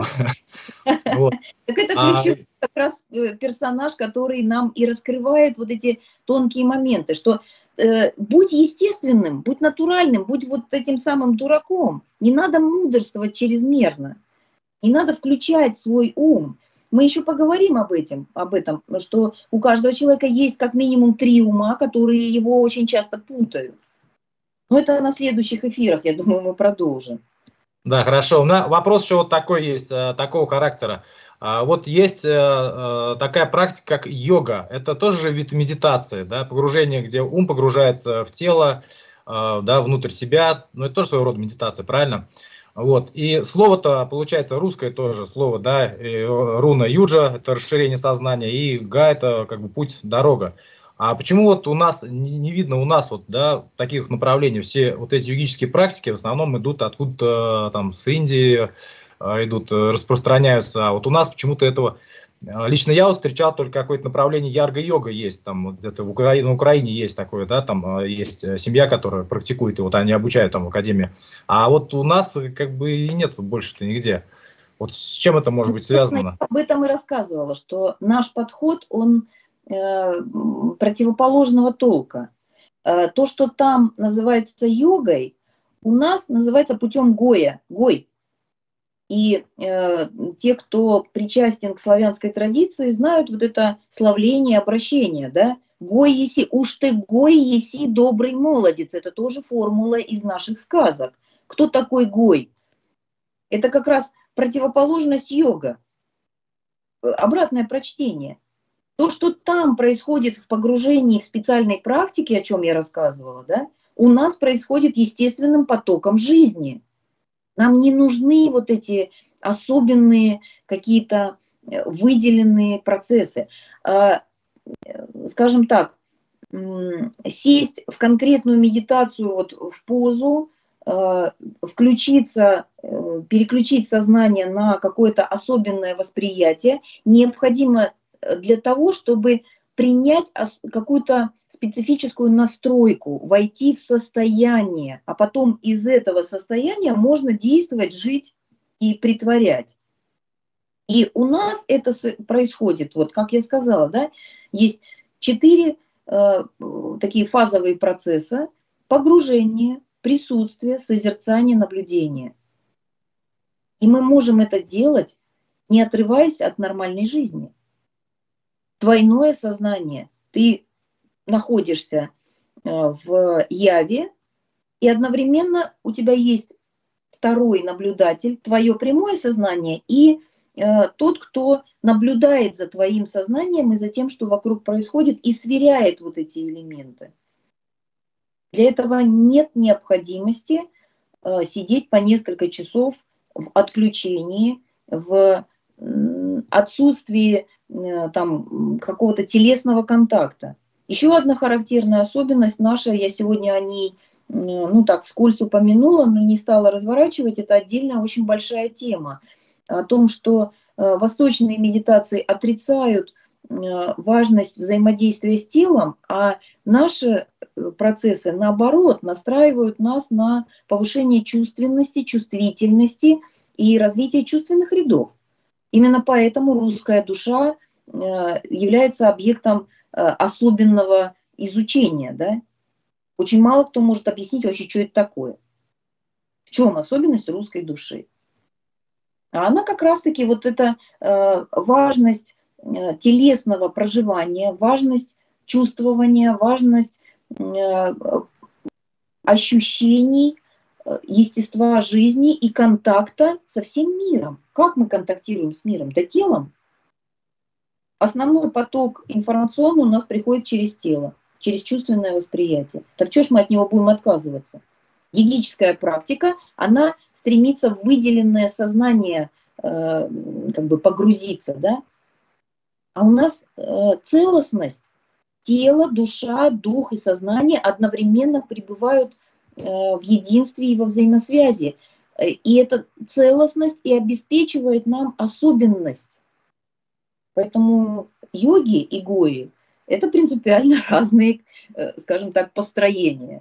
Так это ключевой как раз персонаж, который нам и раскрывает вот эти тонкие моменты, что будь естественным, будь натуральным, будь вот этим самым дураком. Не надо мудрствовать чрезмерно. Не надо включать свой ум. Мы еще поговорим об этом, об этом, что у каждого человека есть как минимум три ума, которые его очень часто путают. Но это на следующих эфирах, я думаю, мы продолжим. Да, хорошо. У меня вопрос еще вот такой есть, такого характера. Вот есть такая практика, как йога. Это тоже же вид медитации, да, погружение, где ум погружается в тело, да, внутрь себя. Ну, это тоже своего рода медитация, правильно? Вот. И слово-то, получается, русское тоже слово, да, руна юджа, это расширение сознания, и га, это как бы путь, дорога. А почему вот у нас, не видно у нас вот, да, таких направлений, все вот эти йогические практики в основном идут откуда-то там с Индии, идут, распространяются, а вот у нас почему-то этого, лично я вот встречал только какое-то направление ярго-йога есть, там где-то в Украине, на Украине есть такое, да, там есть семья, которая практикует, и вот они обучают там в академии, а вот у нас как бы и нет больше-то нигде. Вот с чем это может быть связано? Я об этом и рассказывала, что наш подход, он э, противоположного толка. Э, то, что там называется йогой, у нас называется путем гоя, гой. И э, те, кто причастен к славянской традиции, знают вот это славление, обращение, да? Гой еси, уж ты гой еси, добрый молодец. Это тоже формула из наших сказок. Кто такой гой? Это как раз противоположность йога. Обратное прочтение. То, что там происходит в погружении в специальной практике, о чем я рассказывала, да, у нас происходит естественным потоком жизни. Нам не нужны вот эти особенные какие-то выделенные процессы. скажем так, сесть в конкретную медитацию, вот в позу, включиться, переключить сознание на какое-то особенное восприятие, необходимо для того, чтобы принять какую-то специфическую настройку, войти в состояние, а потом из этого состояния можно действовать, жить и притворять. И у нас это происходит, вот как я сказала, да, есть четыре э, такие фазовые процесса: погружение, присутствие, созерцание, наблюдение. И мы можем это делать, не отрываясь от нормальной жизни. Двойное сознание. Ты находишься в яве, и одновременно у тебя есть второй наблюдатель, твое прямое сознание, и э, тот, кто наблюдает за твоим сознанием и за тем, что вокруг происходит, и сверяет вот эти элементы. Для этого нет необходимости э, сидеть по несколько часов в отключении, в э, отсутствии э, там, какого-то телесного контакта. Еще одна характерная особенность наша, я сегодня о ней, ну так, вскользь упомянула, но не стала разворачивать, это отдельная очень большая тема. О том, что э, восточные медитации отрицают э, важность взаимодействия с телом, а наши процессы, наоборот, настраивают нас на повышение чувственности, чувствительности и развитие чувственных рядов. Именно поэтому русская душа э, является объектом э, особенного изучения, да? Очень мало кто может объяснить вообще, что это такое. В чем особенность русской души? А она как раз-таки вот эта э, важность э, телесного проживания, важность чувствования, важность э, ощущений, э, естества жизни и контакта со всем миром. Как мы контактируем с миром? Да телом. Основной поток информационный у нас приходит через тело, через чувственное восприятие. Так что ж мы от него будем отказываться? Йогическая практика, она стремится в выделенное сознание э, как бы погрузиться, да? А у нас э, целостность, тело, душа, дух и сознание одновременно пребывают э, в единстве и во взаимосвязи. И эта целостность и обеспечивает нам особенность. Поэтому йоги и гори – это принципиально разные, скажем так, построения.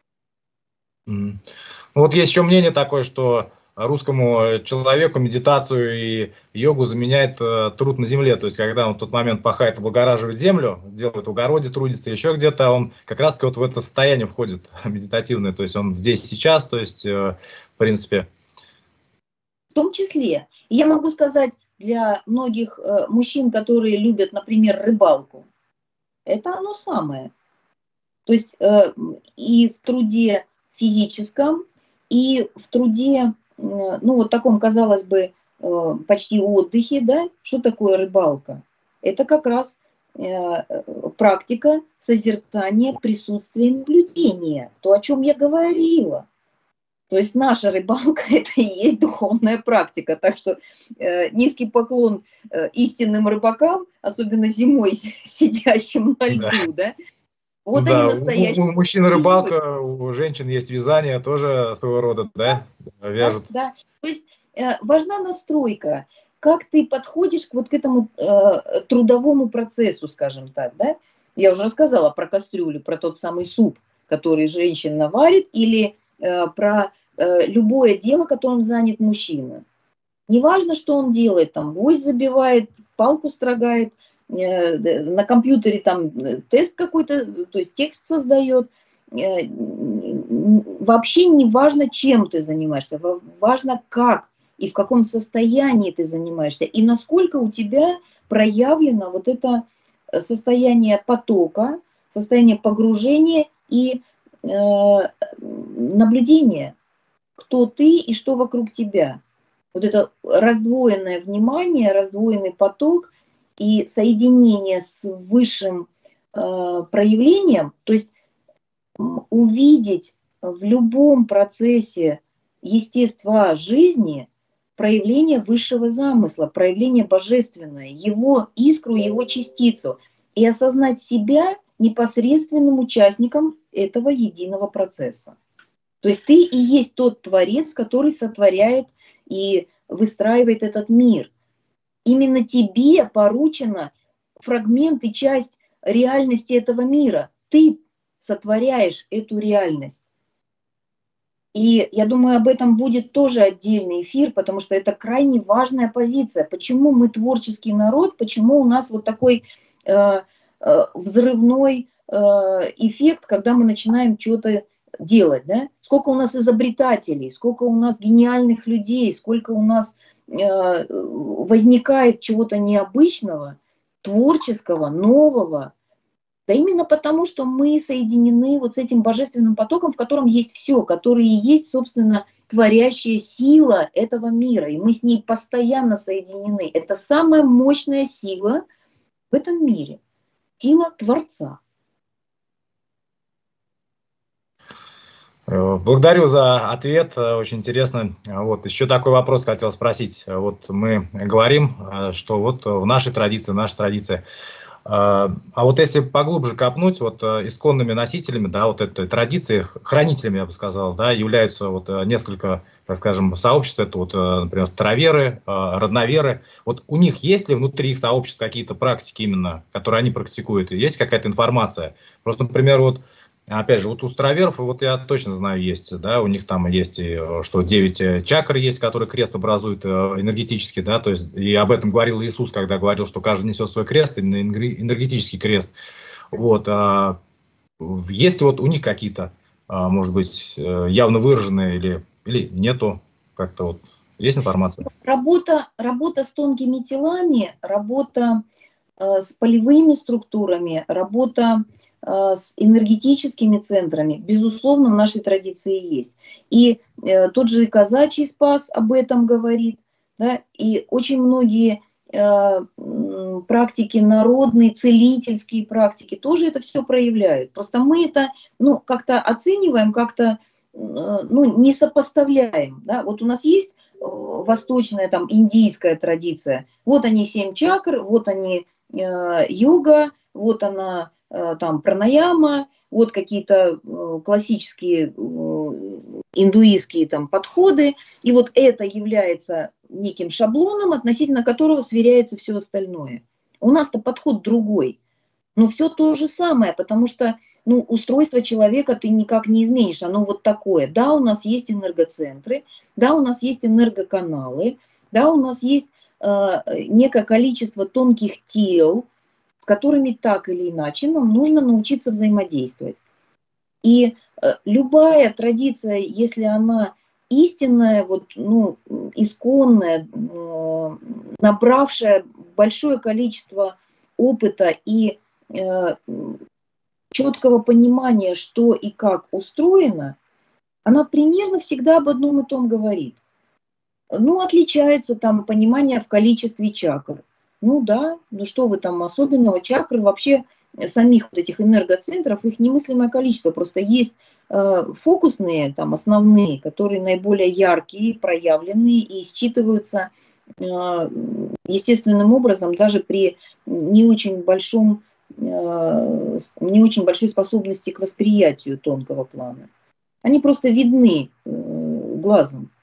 Mm. Вот есть еще мнение такое, что русскому человеку медитацию и йогу заменяет э, труд на земле. То есть, когда он в тот момент пахает, облагораживает землю, делает в огороде, трудится, еще где-то, он как раз-таки вот в это состояние входит медитативное. То есть, он здесь сейчас, то есть, э, в принципе. В том числе, я могу сказать, для многих э, мужчин, которые любят, например, рыбалку, это оно самое. То есть э, и в труде физическом, и в труде, э, ну вот таком, казалось бы, э, почти отдыхе, да, что такое рыбалка? Это как раз э, практика созерцания, присутствия, наблюдения, то, о чем я говорила. То есть наша рыбалка – это и есть духовная практика. Так что э, низкий поклон э, истинным рыбакам, особенно зимой сидящим на льду, да? Вот да, они настоящие. У, у мужчин рыбалка, у женщин есть вязание, тоже своего рода, да? Вяжут. Да, да. То есть э, важна настройка, как ты подходишь к вот к этому э, трудовому процессу, скажем так, да? Я уже рассказала про кастрюлю, про тот самый суп, который женщина варит, или э, про э, любое дело, которым занят мужчина. Неважно, что он делает, там, гвоздь забивает, палку строгает, э, на компьютере там тест какой-то, то есть текст создает. Э, вообще не важно, чем ты занимаешься, важно как и в каком состоянии ты занимаешься, и насколько у тебя проявлено вот это состояние потока, состояние погружения и э, наблюдения, кто ты и что вокруг тебя. Вот это раздвоенное внимание, раздвоенный поток и соединение с высшим э, проявлением, то есть увидеть в любом процессе естества жизни проявление высшего замысла, проявление божественное, его искру, его частицу. и осознать себя непосредственным участником этого единого процесса. То есть ты и есть тот творец, который сотворяет и выстраивает этот мир. Именно тебе поручено фрагмент и часть реальности этого мира. Ты сотворяешь эту реальность. И я думаю, об этом будет тоже отдельный эфир, потому что это крайне важная позиция. Почему мы творческий народ, почему у нас вот такой э, э, взрывной э, эффект, когда мы начинаем что-то делать, да? Сколько у нас изобретателей, сколько у нас гениальных людей, сколько у нас э, возникает чего-то необычного, творческого, нового. Да именно потому, что мы соединены вот с этим божественным потоком, в котором есть все, который и есть, собственно, творящая сила этого мира. И мы с ней постоянно соединены. Это самая мощная сила в этом мире. Сила Творца. Благодарю за ответ, очень интересно. Вот еще такой вопрос хотел спросить. Вот мы говорим, что вот в нашей традиции, в нашей традиции, а вот если поглубже копнуть, вот исконными носителями, да, вот этой традиции, хранителями, я бы сказал, да, являются вот несколько, так скажем, сообществ. Это вот, например, староверы, родноверы. Вот у них есть ли внутри их сообществ какие-то практики именно, которые они практикуют? Есть какая-то информация? Просто, например, вот опять же, вот у староверов, вот я точно знаю, есть, да, у них там есть, и, что девять чакр есть, которые крест образуют энергетически, да, то есть, и об этом говорил Иисус, когда говорил, что каждый несет свой крест, именно энергетический крест. Вот, а, есть вот у них какие-то, а, может быть, явно выраженные или, или нету, как-то вот, есть информация? Работа, работа с тонкими телами, работа э, с полевыми структурами, работа с энергетическими центрами, безусловно, в нашей традиции есть. И э, тот же казачий спас об этом говорит, да, и очень многие э, практики народные, целительские практики тоже это все проявляют. Просто мы это, ну, как-то оцениваем, как-то, э, ну, не сопоставляем. Да? Вот у нас есть восточная, там, индийская традиция. Вот они семь чакр, вот они э, йога, вот она там пранаяма, вот какие-то классические индуистские там подходы, и вот это является неким шаблоном, относительно которого сверяется все остальное. У нас-то подход другой, но все то же самое, потому что, ну, устройство человека ты никак не изменишь, оно вот такое. Да, у нас есть энергоцентры, да, у нас есть энергоканалы, да, у нас есть э, некое количество тонких тел, с которыми так или иначе нам нужно научиться взаимодействовать. И э, любая традиция, если она истинная, вот, ну, исконная, э, набравшая большое количество опыта и э, четкого понимания, что и как устроено, она примерно всегда об одном и том говорит. Ну, отличается там понимание в количестве чакр. Ну да, ну что вы там особенного, чакры вообще самих вот этих энергоцентров, их немыслимое количество, просто есть э, фокусные там основные, которые наиболее яркие, проявленные и считываются э, естественным образом даже при не очень большом, э, не очень большой способности к восприятию тонкого плана. Они просто видны э, глазом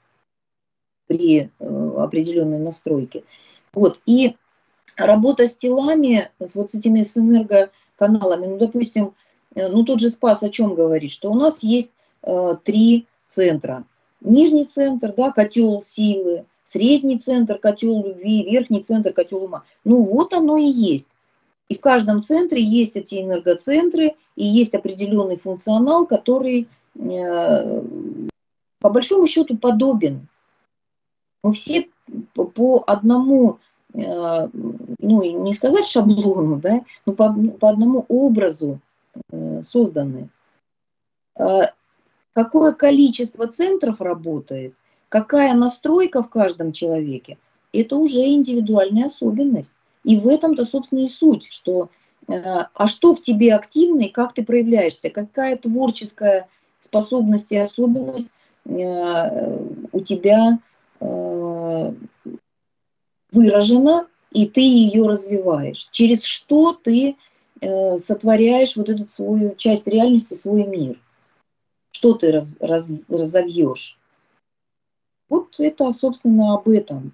при э, определенной настройке. Вот, и работа с телами, с вот с этими с энергоканалами, ну, допустим, ну, тот же Спас о чем говорит, что у нас есть э, три центра. Нижний центр, да, котел силы, средний центр, котел любви, верхний центр, котел ума. Ну, вот оно и есть. И в каждом центре есть эти энергоцентры, и есть определенный функционал, который э, по большому счету подобен. Мы все по, по одному, ну, не сказать шаблону, да, но по, по одному образу созданы. Какое количество центров работает, какая настройка в каждом человеке, это уже индивидуальная особенность. И в этом-то, собственно, и суть, что а что в тебе активно и как ты проявляешься, какая творческая способность и особенность у тебя выражена, и ты ее развиваешь. Через что ты э, сотворяешь вот эту свою часть реальности, свой мир. Что ты раз, раз, разовьешь? Вот это, собственно, об этом.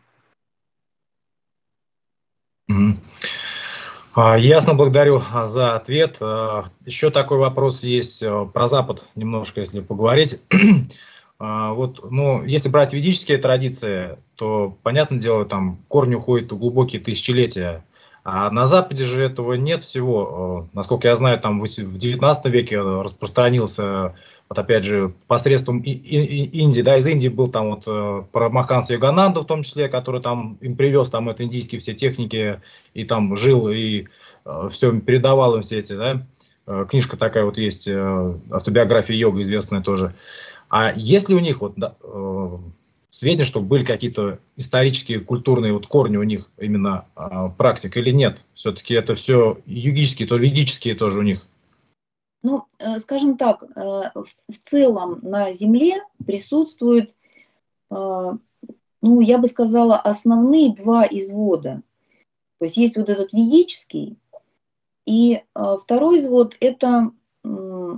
Mm-hmm. Ясно, благодарю за ответ. Еще такой вопрос есть про Запад, немножко, если поговорить. Вот, ну, если брать ведические традиции, то, понятное дело, там корни уходят в глубокие тысячелетия. А на Западе же этого нет всего. Насколько я знаю, там в девятнадцатом веке распространился, вот опять же, посредством Индии, да, из Индии был там вот Парамаханса Йогананда, в том числе, который там им привез там это индийские все техники, и там жил, и все передавал им все эти, да. Книжка такая вот есть, автобиография йога, известная тоже. А есть ли у них вот, да, сведения, что были какие-то исторические, культурные вот корни у них именно э, практик или нет? Все-таки это все йогические, то ведические тоже у них? Ну, скажем так, в целом на Земле присутствует, ну, я бы сказала, основные два извода. То есть есть вот этот ведический, и второй извод – это, ну,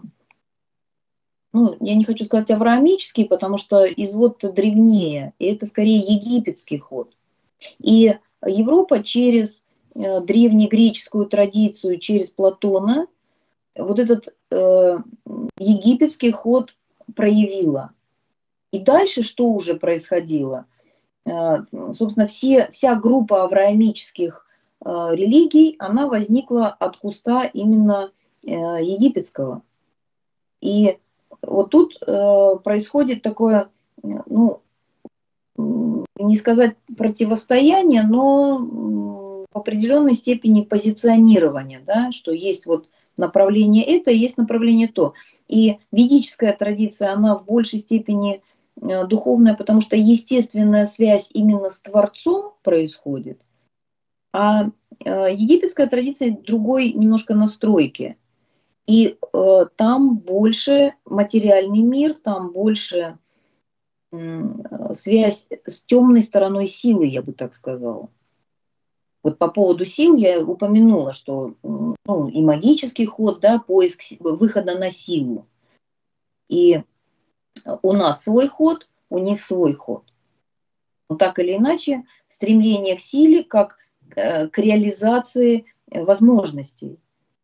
я не хочу сказать авраамический, потому что извод-то древнее, и это скорее египетский ход. И Европа через древнегреческую традицию, через Платона, вот этот э, египетский ход проявила. И дальше что уже происходило? Э, собственно, все, вся группа авраамических э, религий, она возникла от куста именно э, египетского. И вот тут э, происходит такое, ну, не сказать противостояние, но в определенной степени позиционирование, да, что есть вот направление это, есть направление то. И ведическая традиция, она в большей степени духовная, потому что естественная связь именно с Творцом происходит, а египетская традиция другой немножко настройки. И э, там больше материальный мир, там больше э, связь с темной стороной силы, я бы так сказала. Вот по поводу сил я упомянула, что ну, и магический ход, да, поиск выхода на силу. И у нас свой ход, у них свой ход. Но так или иначе, стремление к силе как э, к реализации возможностей.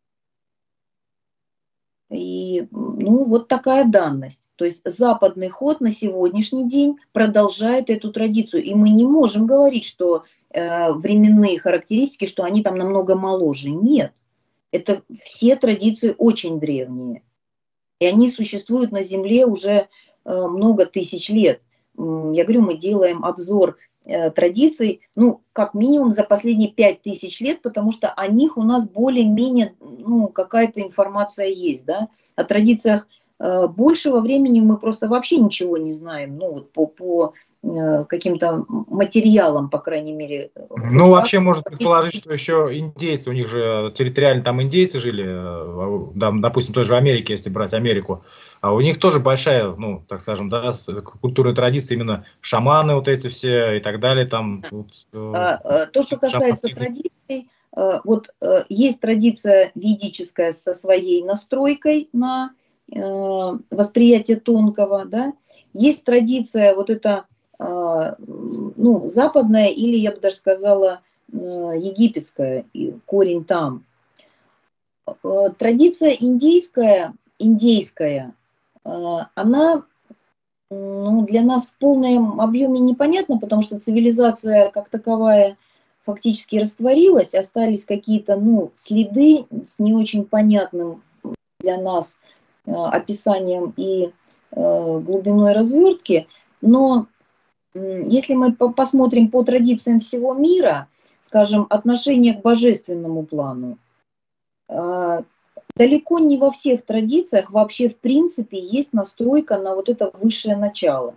И ну, вот такая данность. То есть западный ход на сегодняшний день продолжает эту традицию. И мы не можем говорить, что э, временные характеристики, что они там намного моложе. Нет. Это все традиции очень древние. И они существуют на Земле уже э, много тысяч лет. Я говорю, мы делаем обзор э, традиций, ну, как минимум за последние пять тысяч лет, потому что о них у нас более-менее, ну, какая-то информация есть, да. О традициях э, большего времени мы просто вообще ничего не знаем, ну, вот по, по э, каким-то материалам, по крайней мере. Ну, вообще можно предположить, что еще индейцы, у них же территориально там индейцы жили, да, допустим, в той же Америке, если брать Америку, а у них тоже большая, ну, так скажем, да, культурная традиция, именно шаманы вот эти все и так далее. Там, тут, То, что касается традиций, вот есть традиция ведическая со своей настройкой на восприятие тонкого, да, есть традиция вот эта, ну, западная или, я бы даже сказала, египетская, корень там. Традиция индейская, индейская, она, ну, для нас в полном объеме непонятна, потому что цивилизация как таковая фактически растворилась, остались какие-то, ну, следы с не очень понятным для нас описанием и глубиной развертки, но если мы посмотрим по традициям всего мира, скажем, отношение к божественному плану, далеко не во всех традициях вообще в принципе есть настройка на вот это высшее начало.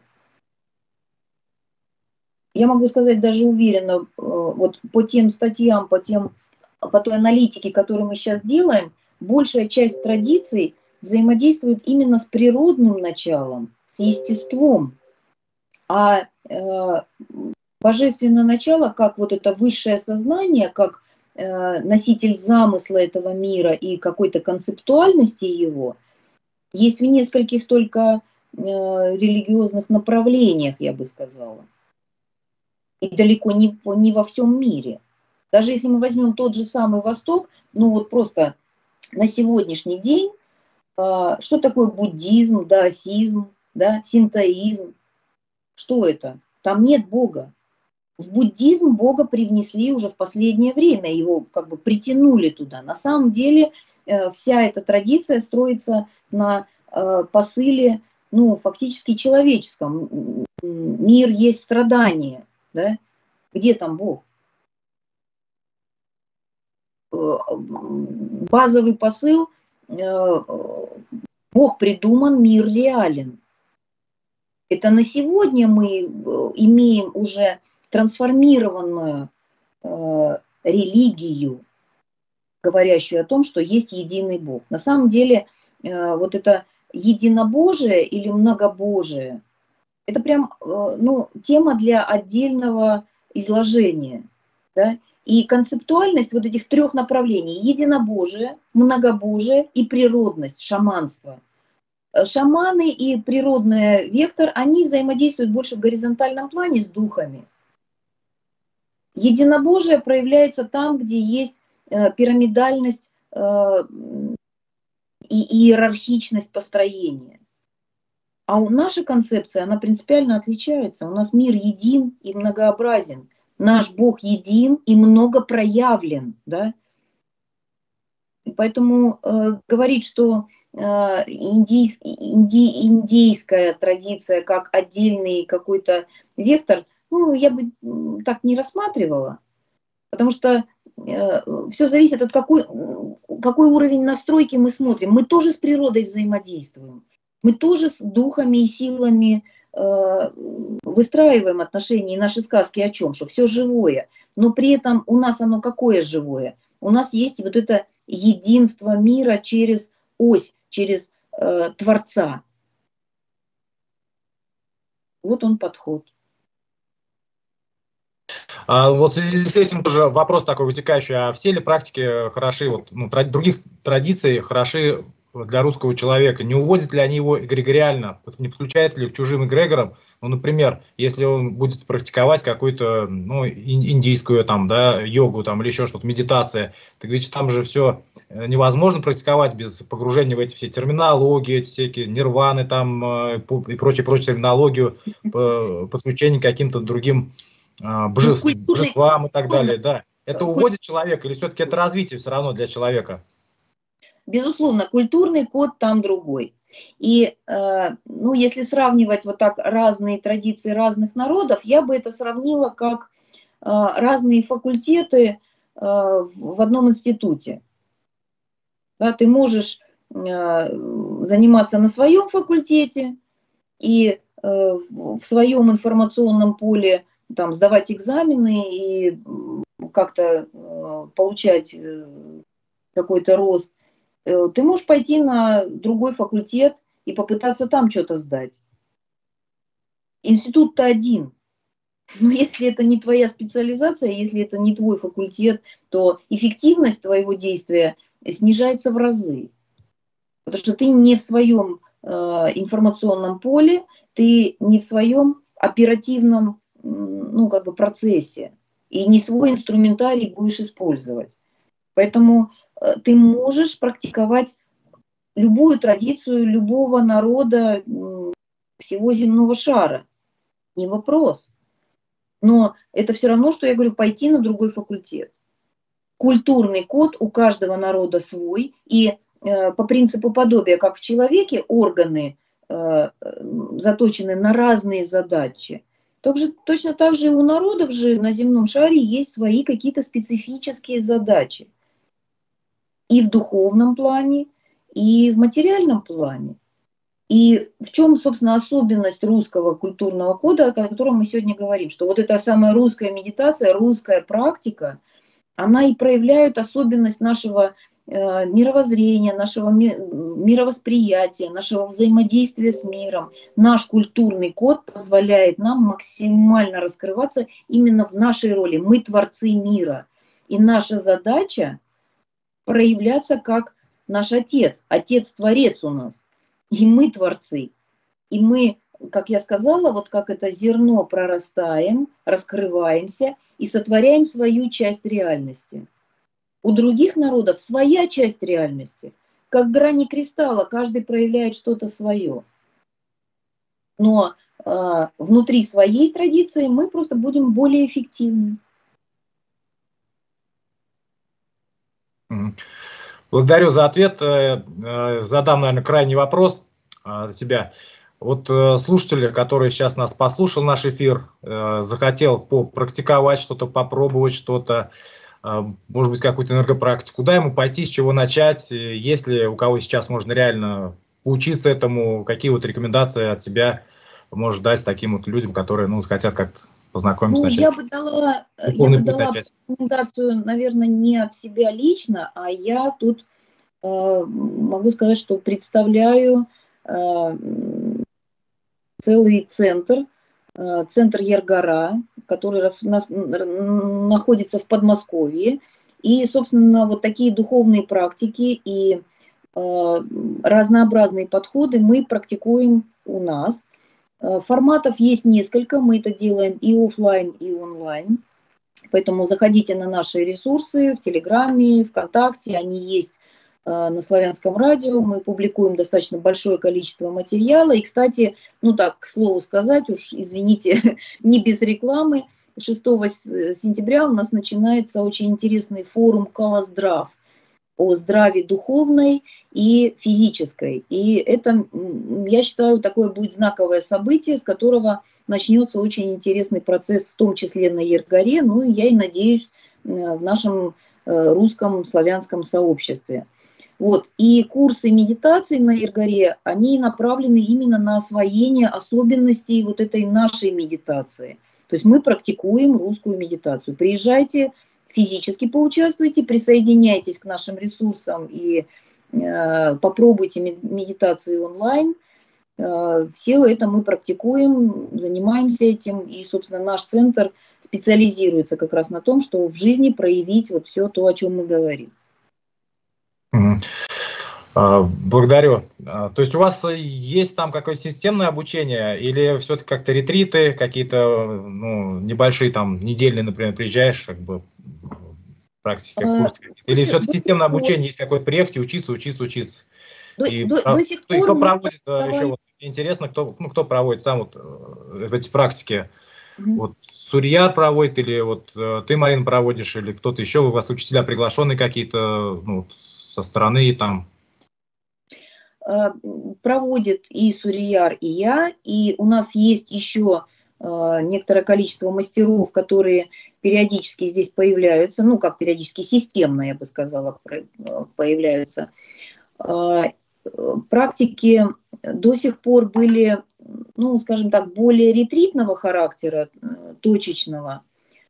Я могу сказать даже уверенно, вот по тем статьям, по, тем, по той аналитике, которую мы сейчас делаем, большая часть традиций взаимодействует именно с природным началом, с естеством. А э, божественное начало, как вот это высшее сознание, как носитель замысла этого мира и какой-то концептуальности его, есть в нескольких только религиозных направлениях, я бы сказала. И далеко не, не во всем мире. Даже если мы возьмем тот же самый Восток, ну вот просто на сегодняшний день, что такое буддизм, даосизм, да, синтоизм? Что это? Там нет Бога. В буддизм Бога привнесли уже в последнее время, его как бы притянули туда. На самом деле вся эта традиция строится на посыле, ну, фактически человеческом. Мир есть страдание, да? Где там Бог? Базовый посыл: Бог придуман, мир реален. Это на сегодня мы имеем уже трансформированную э, религию, говорящую о том, что есть единый Бог. На самом деле э, вот это единобожие или многобожие, это прям э, ну, тема для отдельного изложения. Да? И концептуальность вот этих трех направлений: единобожие, многобожие и природность, шаманство. Шаманы и природный вектор, они взаимодействуют больше в горизонтальном плане с духами. Единобожие проявляется там, где есть пирамидальность и иерархичность построения. А наша концепция, она принципиально отличается. У нас мир един и многообразен. Наш Бог един и многопроявлен. Да? И поэтому э, говорить, что э, индийс, инди, индейская традиция как отдельный какой-то вектор, ну, я бы так не рассматривала. Потому что э, все зависит от какой, какой уровень настройки мы смотрим. Мы тоже с природой взаимодействуем. Мы тоже с духами и силами э, выстраиваем отношения. И наши сказки о чем? Что все живое. Но при этом у нас оно какое живое? У нас есть вот это единство мира через ось, через э, Творца. Вот он подход. А вот в связи с этим тоже вопрос такой вытекающий: а все ли практики хороши, вот, ну, тради, других традиций хороши для русского человека? Не уводят ли они его эгрегориально? Не подключают ли к чужим эгрегорам? Ну, например, если он будет практиковать какую-то, ну, индийскую там, да, йогу там, или еще что-то, медитация, так ведь там же все невозможно практиковать без погружения в эти все терминологии, эти всякие нирваны там и прочую-прочую терминологию, подключение к каким-то другим божеств, ну, божествам и так далее. Да. Это уводит человека или все-таки это развитие все равно для человека? Безусловно, культурный код там другой. И э, ну, если сравнивать вот так разные традиции разных народов, я бы это сравнила как э, разные факультеты э, в одном институте. Да, ты можешь э, заниматься на своем факультете и э, в своем информационном поле там, сдавать экзамены и как-то э, получать э, какой-то рост. Ты можешь пойти на другой факультет и попытаться там что-то сдать. Институт-то один. Но если это не твоя специализация, если это не твой факультет, то эффективность твоего действия снижается в разы. Потому что ты не в своем э, информационном поле, ты не в своем оперативном ну, как бы процессе. И не свой инструментарий будешь использовать. Поэтому ты можешь практиковать любую традицию любого народа всего земного шара. Не вопрос. Но это все равно, что я говорю, пойти на другой факультет. Культурный код у каждого народа свой. И э, по принципу подобия, как в человеке, органы э, заточены на разные задачи. Также, точно так же и у народов же на земном шаре есть свои какие-то специфические задачи. И в духовном плане, и в материальном плане. И в чем, собственно, особенность русского культурного кода, о котором мы сегодня говорим, что вот эта самая русская медитация, русская практика, она и проявляет особенность нашего э, мировоззрения, нашего ми мировосприятия, нашего взаимодействия с миром. Наш культурный код позволяет нам максимально раскрываться именно в нашей роли. Мы творцы мира. И наша задача проявляться как наш Отец. Отец-творец у нас. И мы творцы. И мы, как я сказала, вот как это зерно прорастаем, раскрываемся и сотворяем свою часть реальности. У других народов своя часть реальности. Как грани кристалла, каждый проявляет что-то свое. Но э, внутри своей традиции мы просто будем более эффективны. Благодарю за ответ. Задам, наверное, крайний вопрос от тебя. Вот слушатель, который сейчас нас послушал, наш эфир, захотел попрактиковать что-то, попробовать что-то, может быть, какую-то энергопрактику. Куда ему пойти, с чего начать? Если у кого сейчас можно реально поучиться этому, какие вот рекомендации от себя можешь дать таким вот людям, которые, ну, хотят как-то познакомиться, ну, начать? Я бы дала, я бы дала рекомендацию, наверное, не от себя лично, а я тут э, могу сказать, что представляю э, целый центр, э, центр Ер-Гора, который рас, нас, находится в Подмосковье. И, собственно, вот такие духовные практики и э, разнообразные подходы мы практикуем у нас. Форматов есть несколько, мы это делаем и офлайн, и онлайн. Поэтому заходите на наши ресурсы в Телеграме, ВКонтакте, они есть на Славянском радио. Мы публикуем достаточно большое количество материала. И, кстати, ну так, к слову сказать, уж извините, не без рекламы, шестого сентября у нас начинается очень интересный форум «Колоздрав» о здравии духовной и физической. И это, я считаю, такое будет знаковое событие, с которого начнется очень интересный процесс, в том числе на Ер-Горе, ну и я и надеюсь, в нашем русском славянском сообществе. Вот. И курсы медитации на Ер-Горе, они направлены именно на освоение особенностей вот этой нашей медитации. То есть мы практикуем русскую медитацию. Приезжайте, физически поучаствуйте, присоединяйтесь к нашим ресурсам и э, попробуйте медитации онлайн. Э, все это мы практикуем, занимаемся этим. И, собственно, наш центр специализируется как раз на том, что в жизни проявить вот все то, о чем мы говорим. Благодарю. То есть у вас есть там какое-то системное обучение или все-таки как-то ретриты, какие-то, ну, небольшие там недельные, например, приезжаешь, как бы практики, курсы, или все-таки системное обучение, есть какое-то приехать, учиться, учиться, учиться. До, и, до, а, до сих кто, пор кто проводит, давай... еще вот интересно, кто, ну, кто проводит сам вот эти практики? Mm-hmm. Вот Сурьяр проводит, или вот ты, Марина, проводишь, или кто-то еще, у вас учителя приглашенные какие-то, ну, со стороны там? Проводит и Сурьяр, и я, и у нас есть еще некоторое количество мастеров, которые периодически здесь появляются, ну, как периодически, системно, я бы сказала, появляются. Практики до сих пор были, ну, скажем так, более ретритного характера, точечного.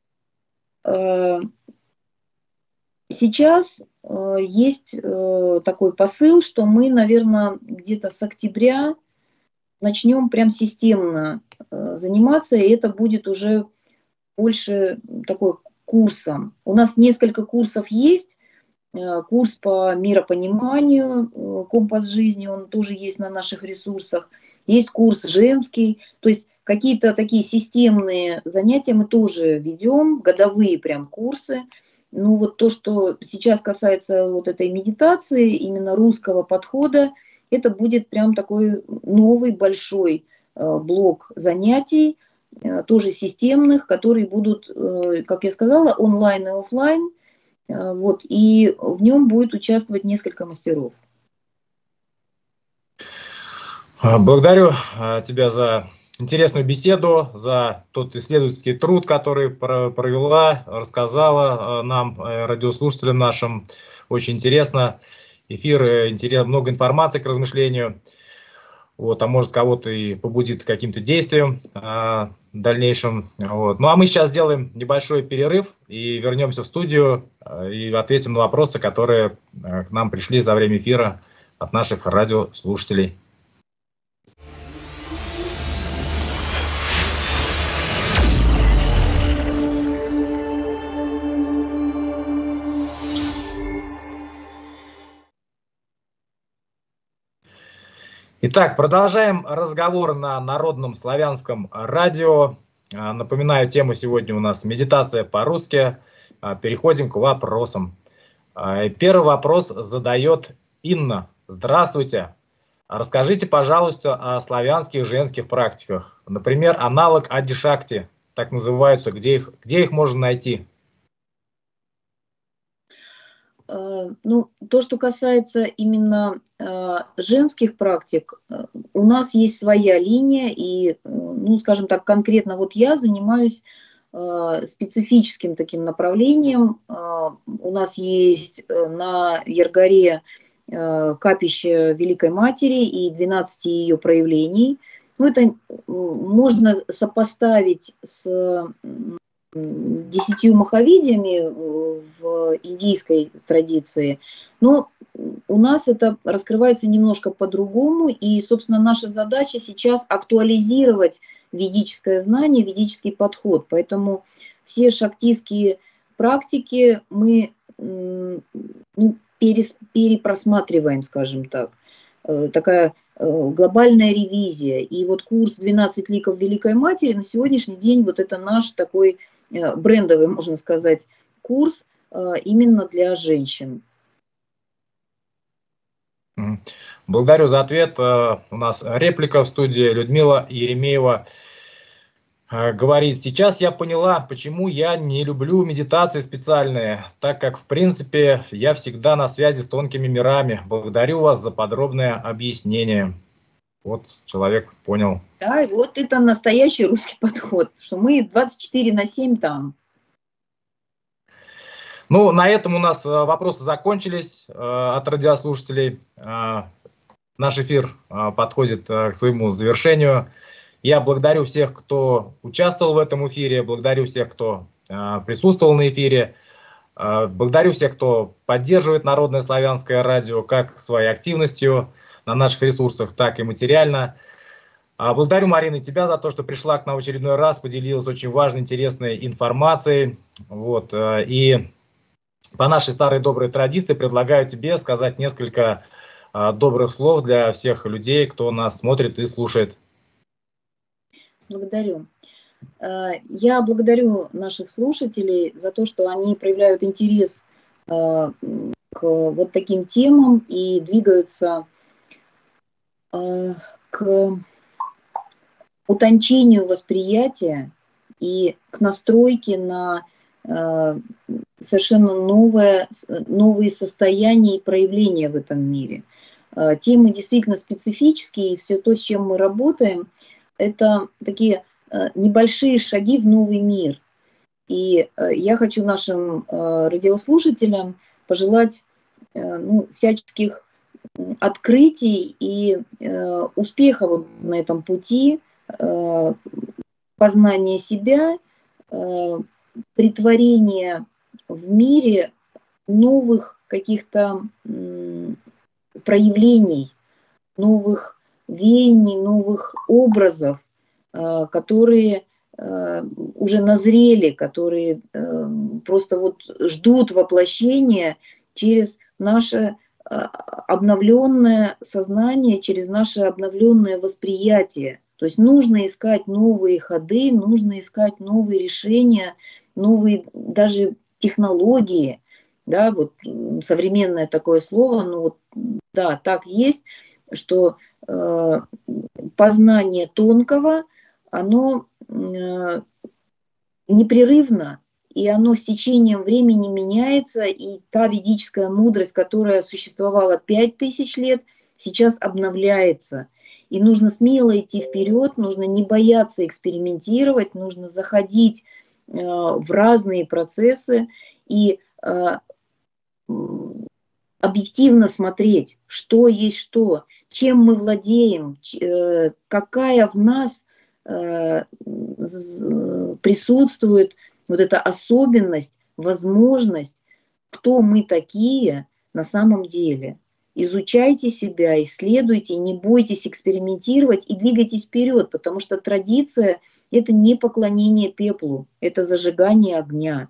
Сейчас есть такой посыл, что мы, наверное, где-то с октября начнем прям системно заниматься, и это будет уже больше такой курсом. У нас несколько курсов есть. Курс по миропониманию, компас жизни, он тоже есть на наших ресурсах. Есть курс женский. То есть какие-то такие системные занятия мы тоже ведем, годовые прям курсы. Ну вот то, что сейчас касается вот этой медитации, именно русского подхода, это будет прям такой новый большой блок занятий, тоже системных, которые будут, как я сказала, онлайн и офлайн. Вот, и в нем будет участвовать несколько мастеров. Благодарю тебя за интересную беседу, за тот исследовательский труд, который провела, рассказала нам, радиослушателям нашим. Очень интересно. Эфир, много информации к размышлению. Вот, а может, кого-то и побудит каким-то действием а, в дальнейшем. Вот. Ну, а мы сейчас сделаем небольшой перерыв и вернемся в студию а, и ответим на вопросы, которые а, к нам пришли за время эфира от наших радиослушателей. Итак, продолжаем разговор на Народном славянском радио. Напоминаю, тема сегодня у нас медитация по-русски. Переходим к вопросам. Первый вопрос задает Инна. Здравствуйте. Расскажите, пожалуйста, о славянских женских практиках. Например, аналог Ади-Шакти, так называются, где их, где их можно найти? Ну, то, что касается именно э, женских практик, э, у нас есть своя линия, и, э, ну, скажем так, конкретно вот я занимаюсь э, специфическим таким направлением. Э, у нас есть э, на Яргаре э, капище Великой Матери и двенадцать ее проявлений. Ну, это э, можно сопоставить с десятью махавидиями в индийской традиции, но у нас это раскрывается немножко по-другому, и, собственно, наша задача сейчас актуализировать ведическое знание, ведический подход, поэтому все шактистские практики мы ну, перепросматриваем, скажем так, такая глобальная ревизия, и вот курс двенадцать ликов Великой Матери на сегодняшний день вот это наш такой брендовый, можно сказать, курс именно для женщин. Благодарю за ответ. У нас реплика в студии. Людмила Еремеева говорит: сейчас я поняла, почему я не люблю медитации специальные, так как, в принципе, я всегда на связи с тонкими мирами. Благодарю вас за подробное объяснение. Вот человек понял. Да, и вот это настоящий русский подход, что мы двадцать четыре на семь там. Ну, на этом у нас вопросы закончились э, от радиослушателей. Э, наш эфир э, подходит э, к своему завершению. Я благодарю всех, кто участвовал в этом эфире, благодарю всех, кто э, присутствовал на эфире, э, благодарю всех, кто поддерживает Народное славянское радио как своей активностью на наших ресурсах, так и материально. Благодарю, Марина, тебя за то, что пришла к нам в очередной раз, поделилась очень важной, интересной информацией. Вот. И по нашей старой доброй традиции предлагаю тебе сказать несколько добрых слов для всех людей, кто нас смотрит и слушает. Благодарю. Я благодарю наших слушателей за то, что они проявляют интерес к вот таким темам и двигаются к утончению восприятия и к настройке на совершенно новое, новые состояния и проявления в этом мире. Темы действительно специфические, и все то, с чем мы работаем, это такие небольшие шаги в новый мир. И я хочу нашим радиослушателям пожелать ну, всяческих открытий и э, успеха вот на этом пути, э, познания себя, э, претворения в мире новых каких-то э, проявлений, новых веяний, новых образов, э, которые э, уже назрели, которые э, просто вот ждут воплощения через наше обновленное сознание, через наше обновленное восприятие. То есть нужно искать новые ходы, нужно искать новые решения, новые даже технологии. Да, вот современное такое слово, ну вот, да, так есть, что э, познание тонкого, оно э, непрерывно, и оно с течением времени меняется, и та ведическая мудрость, которая существовала пять тысяч лет, сейчас обновляется. И нужно смело идти вперед, нужно не бояться экспериментировать, нужно заходить э, в разные процессы и э, объективно смотреть, что есть что, чем мы владеем, э, какая в нас э, присутствует вот эта особенность, возможность, кто мы такие на самом деле. Изучайте себя, исследуйте, не бойтесь экспериментировать и двигайтесь вперед, потому что традиция – это не поклонение пеплу, это зажигание огня.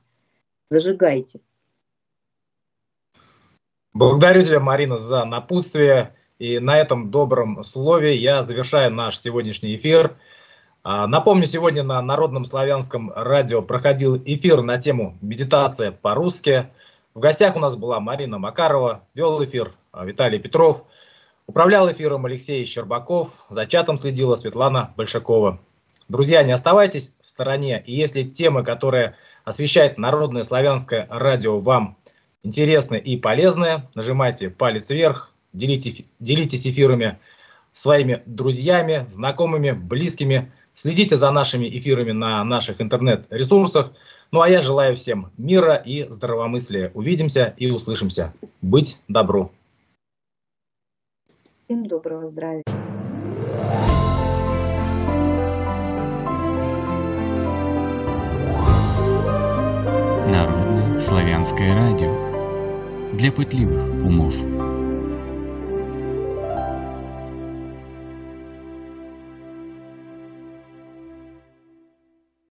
Зажигайте. Благодарю тебя, Марина, за напутствие. И на этом добром слове я завершаю наш сегодняшний эфир. Напомню, сегодня на Народном славянском радио проходил эфир на тему «Медитация по-русски». В гостях у нас была Марина Макарова, вел эфир Виталий Петров, управлял эфиром Алексей Щербаков, за чатом следила Светлана Большакова. Друзья, не оставайтесь в стороне, и если темы, которые освещает Народное славянское радио, вам интересны и полезны, нажимайте палец вверх, делитесь, делитесь эфирами своими друзьями, знакомыми, близкими, следите за нашими эфирами на наших интернет-ресурсах. Ну а я желаю всем мира и здравомыслия. Увидимся и услышимся. Быть добру. Всем доброго здравия. Народное славянское радио. Для пытливых умов.